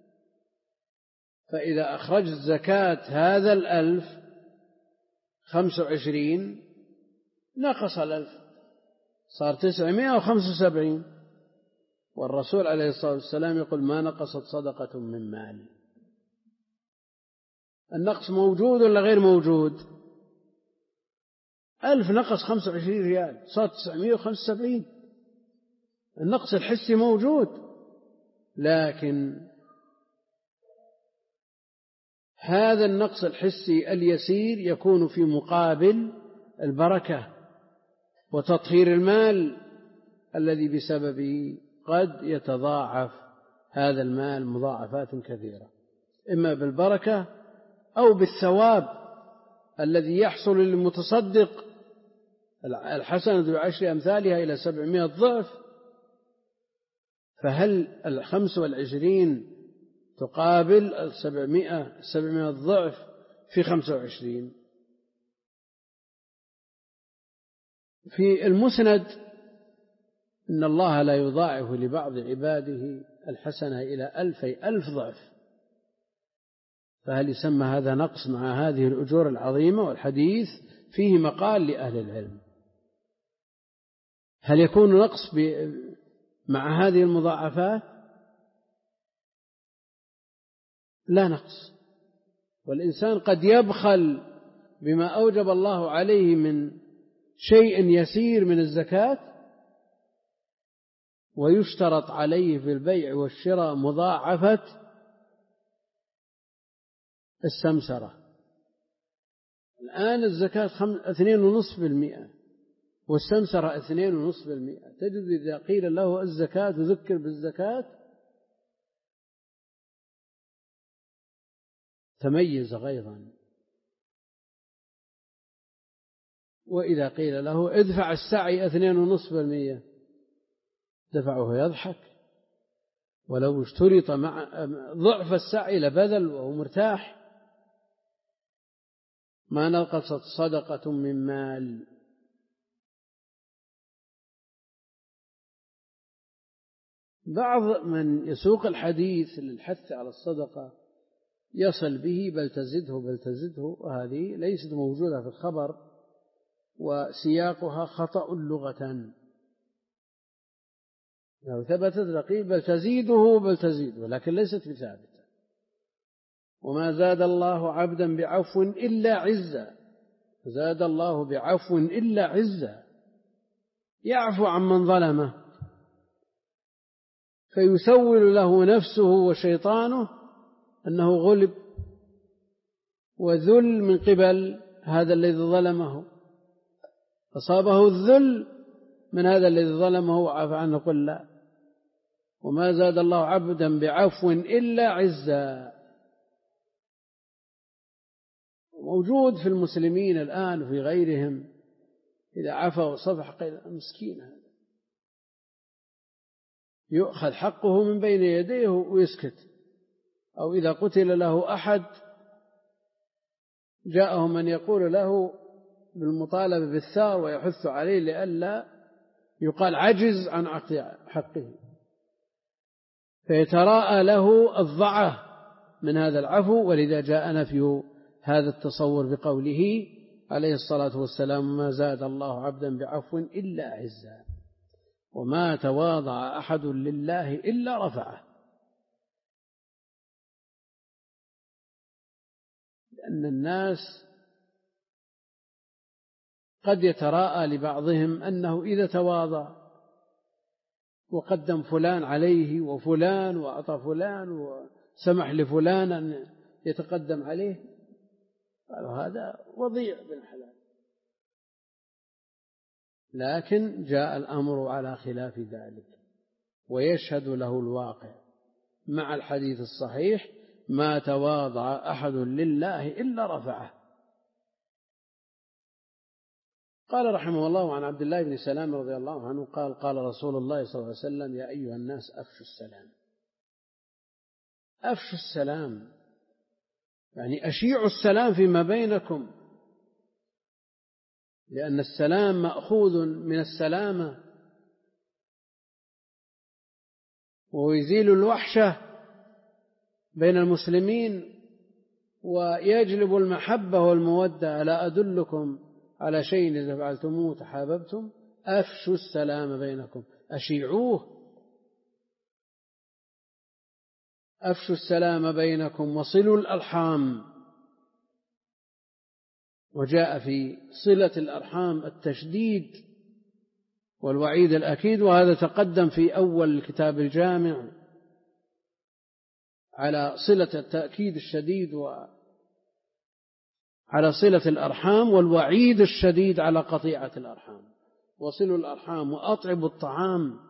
A: فإذا أخرجت زكاة هذا الألف خمس وعشرين نقص الألف صار تسعمائة وخمسة وسبعين، والرسول عليه الصلاة والسلام يقول ما نقصت صدقة من مال. النقص موجود ولا غير موجود؟ ألف نقص خمسة وعشرين ريال صار تسعمائة وخمسة وسبعين. النقص الحسي موجود، لكن هذا النقص الحسي اليسير يكون في مقابل البركة وتطهير المال الذي بسببه قد يتضاعف هذا المال مضاعفات كثيرة، إما بالبركة أو بالثواب الذي يحصل للمتصدق، الحسنة بعشر أمثالها إلى سبعمائة ضعف. فهل الخمس والعشرين تقابل السبعمائة سبعمائة ضعف في خمسة وعشرين؟ في المسند إن الله لا يضاعف لبعض عباده الحسنة إلى ألفي ألف ضعف. فهل يسمى هذا نقص مع هذه الأجور العظيمة؟ والحديث فيه مقال لأهل العلم. هل يكون نقص مع هذه المضاعفات؟ لا نقص. والإنسان قد يبخل بما أوجب الله عليه من شيء يسير من الزكاة، ويشترط عليه في البيع والشراء مضاعفة السمسرة. الآن الزكاة اثنين ونصف بالمئة والسمسرة اثنين ونصف بالمئة. تجد إذا قيل له الزكاة تذكر بالزكاة تميز غيظا، وإذا قيل له ادفع السعي اثنين ونصف بالمئة دفعه يضحك، ولو اشترط مع ضعف السعي لبذل وهو مرتاح. ما نقصت صدقة من مال. بعض من يسوق الحديث للحث على الصدقة يصل به بل تزده بل تزده، وهذه ليست موجودة في الخبر، وسياقها خطأ لغة. لو ثبتت لقيل بل تزيده بل تزيده، لكن ليست بثابتة. وما زاد الله عبدا بعفو إلا عزا، زاد الله بعفو إلا عزا، يعفو عن من ظلمه فيسول له نفسه وشيطانه أنه غلب وذل من قبل هذا الذي ظلمه، أصابه الذل من هذا الذي ظلمه وعفى عنه. قل لا، وما زاد الله عبدا بعفو إلا عزا. موجود في المسلمين الآن وفي غيرهم إذا عفا وصفح قيل مسكين هذا، يؤخذ حقه من بين يديه ويسكت. أو إذا قتل له أحد جاءه من يقول له بالمطالبة بالثار ويحث عليه لئلا يقال عجز عن حقه، فيتراءى له الضعف من هذا العفو. ولذا جاء نفي هذا التصور بقوله عليه الصلاة والسلام ما زاد الله عبدا بعفو إلا عزا، وما تواضع أحد لله إلا رفعه. لأن الناس قد يتراءى لبعضهم أنه إذا تواضع وقدم فلان عليه وفلان وأعطى فلان وسمح لفلان أن يتقدم عليه، قالوا هذا وضيع بن حلال. لكن جاء الأمر على خلاف ذلك، ويشهد له الواقع مع الحديث الصحيح ما تواضع أحد لله إلا رفعه. قال رحمه الله عن عبد الله بن سلام رضي الله عنه قال قال رسول الله صلى الله عليه وسلم يا أيها الناس أفشوا السلام. أفشوا السلام يعني أشيعوا السلام فيما بينكم، لأن السلام مأخوذ من السلامة، ويزيل الوحشة بين المسلمين ويجلب المحبة والمودة. ألا أدلكم على شيء إذا فعلتموه تحاببتم؟ أفشوا السلام بينكم، أشيعوه. أفشوا السلام بينكم وصلوا الأرحام. وجاء في صلة الأرحام التشديد والوعيد الأكيد، وهذا تقدم في أول الكتاب الجامع على صلة التأكيد الشديد وعلى صلة الأرحام، والوعيد الشديد على قطيعة الأرحام. وصلوا الأرحام وأطعموا الطعام،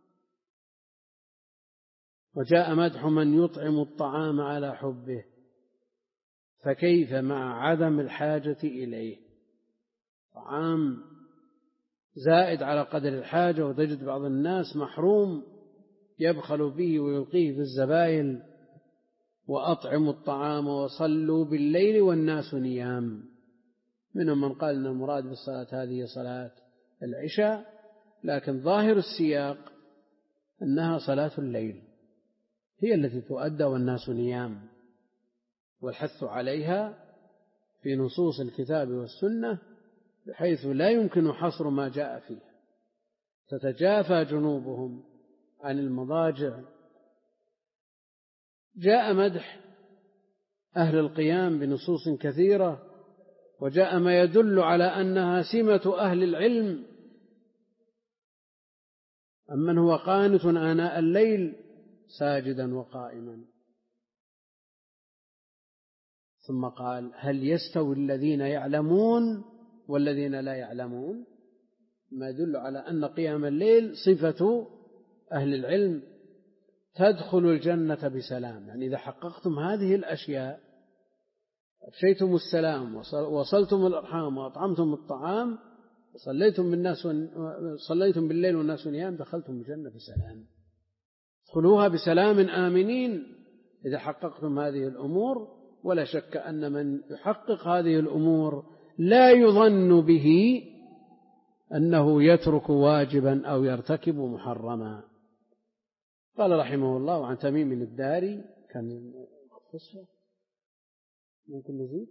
A: وجاء مدح من يطعم الطعام على حبه، فكيف مع عدم الحاجة إليه؟ طعام زائد على قدر الحاجة، وتجد بعض الناس محروم يبخل به ويلقيه في الزبائن. وأطعموا الطعام وصلوا بالليل والناس نيام. منهم من قال أن المراد بالصلاة هذه صلاة العشاء، لكن ظاهر السياق أنها صلاة الليل هي التي تؤدى والناس نيام، والحث عليها في نصوص الكتاب والسنة بحيث لا يمكن حصر ما جاء فيها. تتجافى جنوبهم عن المضاجع. جاء مدح أهل القيام بنصوص كثيرة، وجاء ما يدل على أنها سمة أهل العلم، أمن هو قانت آناء الليل ساجدا وقائما. ثم قال: هل يستوي الذين يعلمون والذين لا يعلمون؟ ما يدل على أن قيام الليل صفة أهل العلم. تدخل الجنة بسلام، يعني إذا حققتم هذه الأشياء، أفشيتم السلام وصلتم الأرحام وأطعمتم الطعام وصليتم بالناس صليتم بالليل والناس نيام، دخلتم الجنة بسلام. ادخلوها بسلام آمنين إذا حققتم هذه الأمور. ولا شك أن من يحقق هذه الأمور لا يظن به أنه يترك واجبا أو يرتكب محرما. قال رحمه الله: عن تميم الداري. كان خصوصا ممكن نزيد.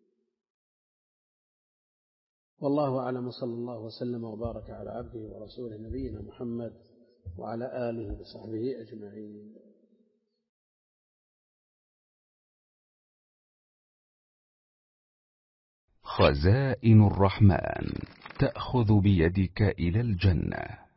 A: والله أعلم، وصلى الله وسلم وبارك على عبده ورسوله نبينا محمد وعلى آله وصحبه أجمعين.
C: خزائن الرحمن تأخذ بيدك إلى الجنة.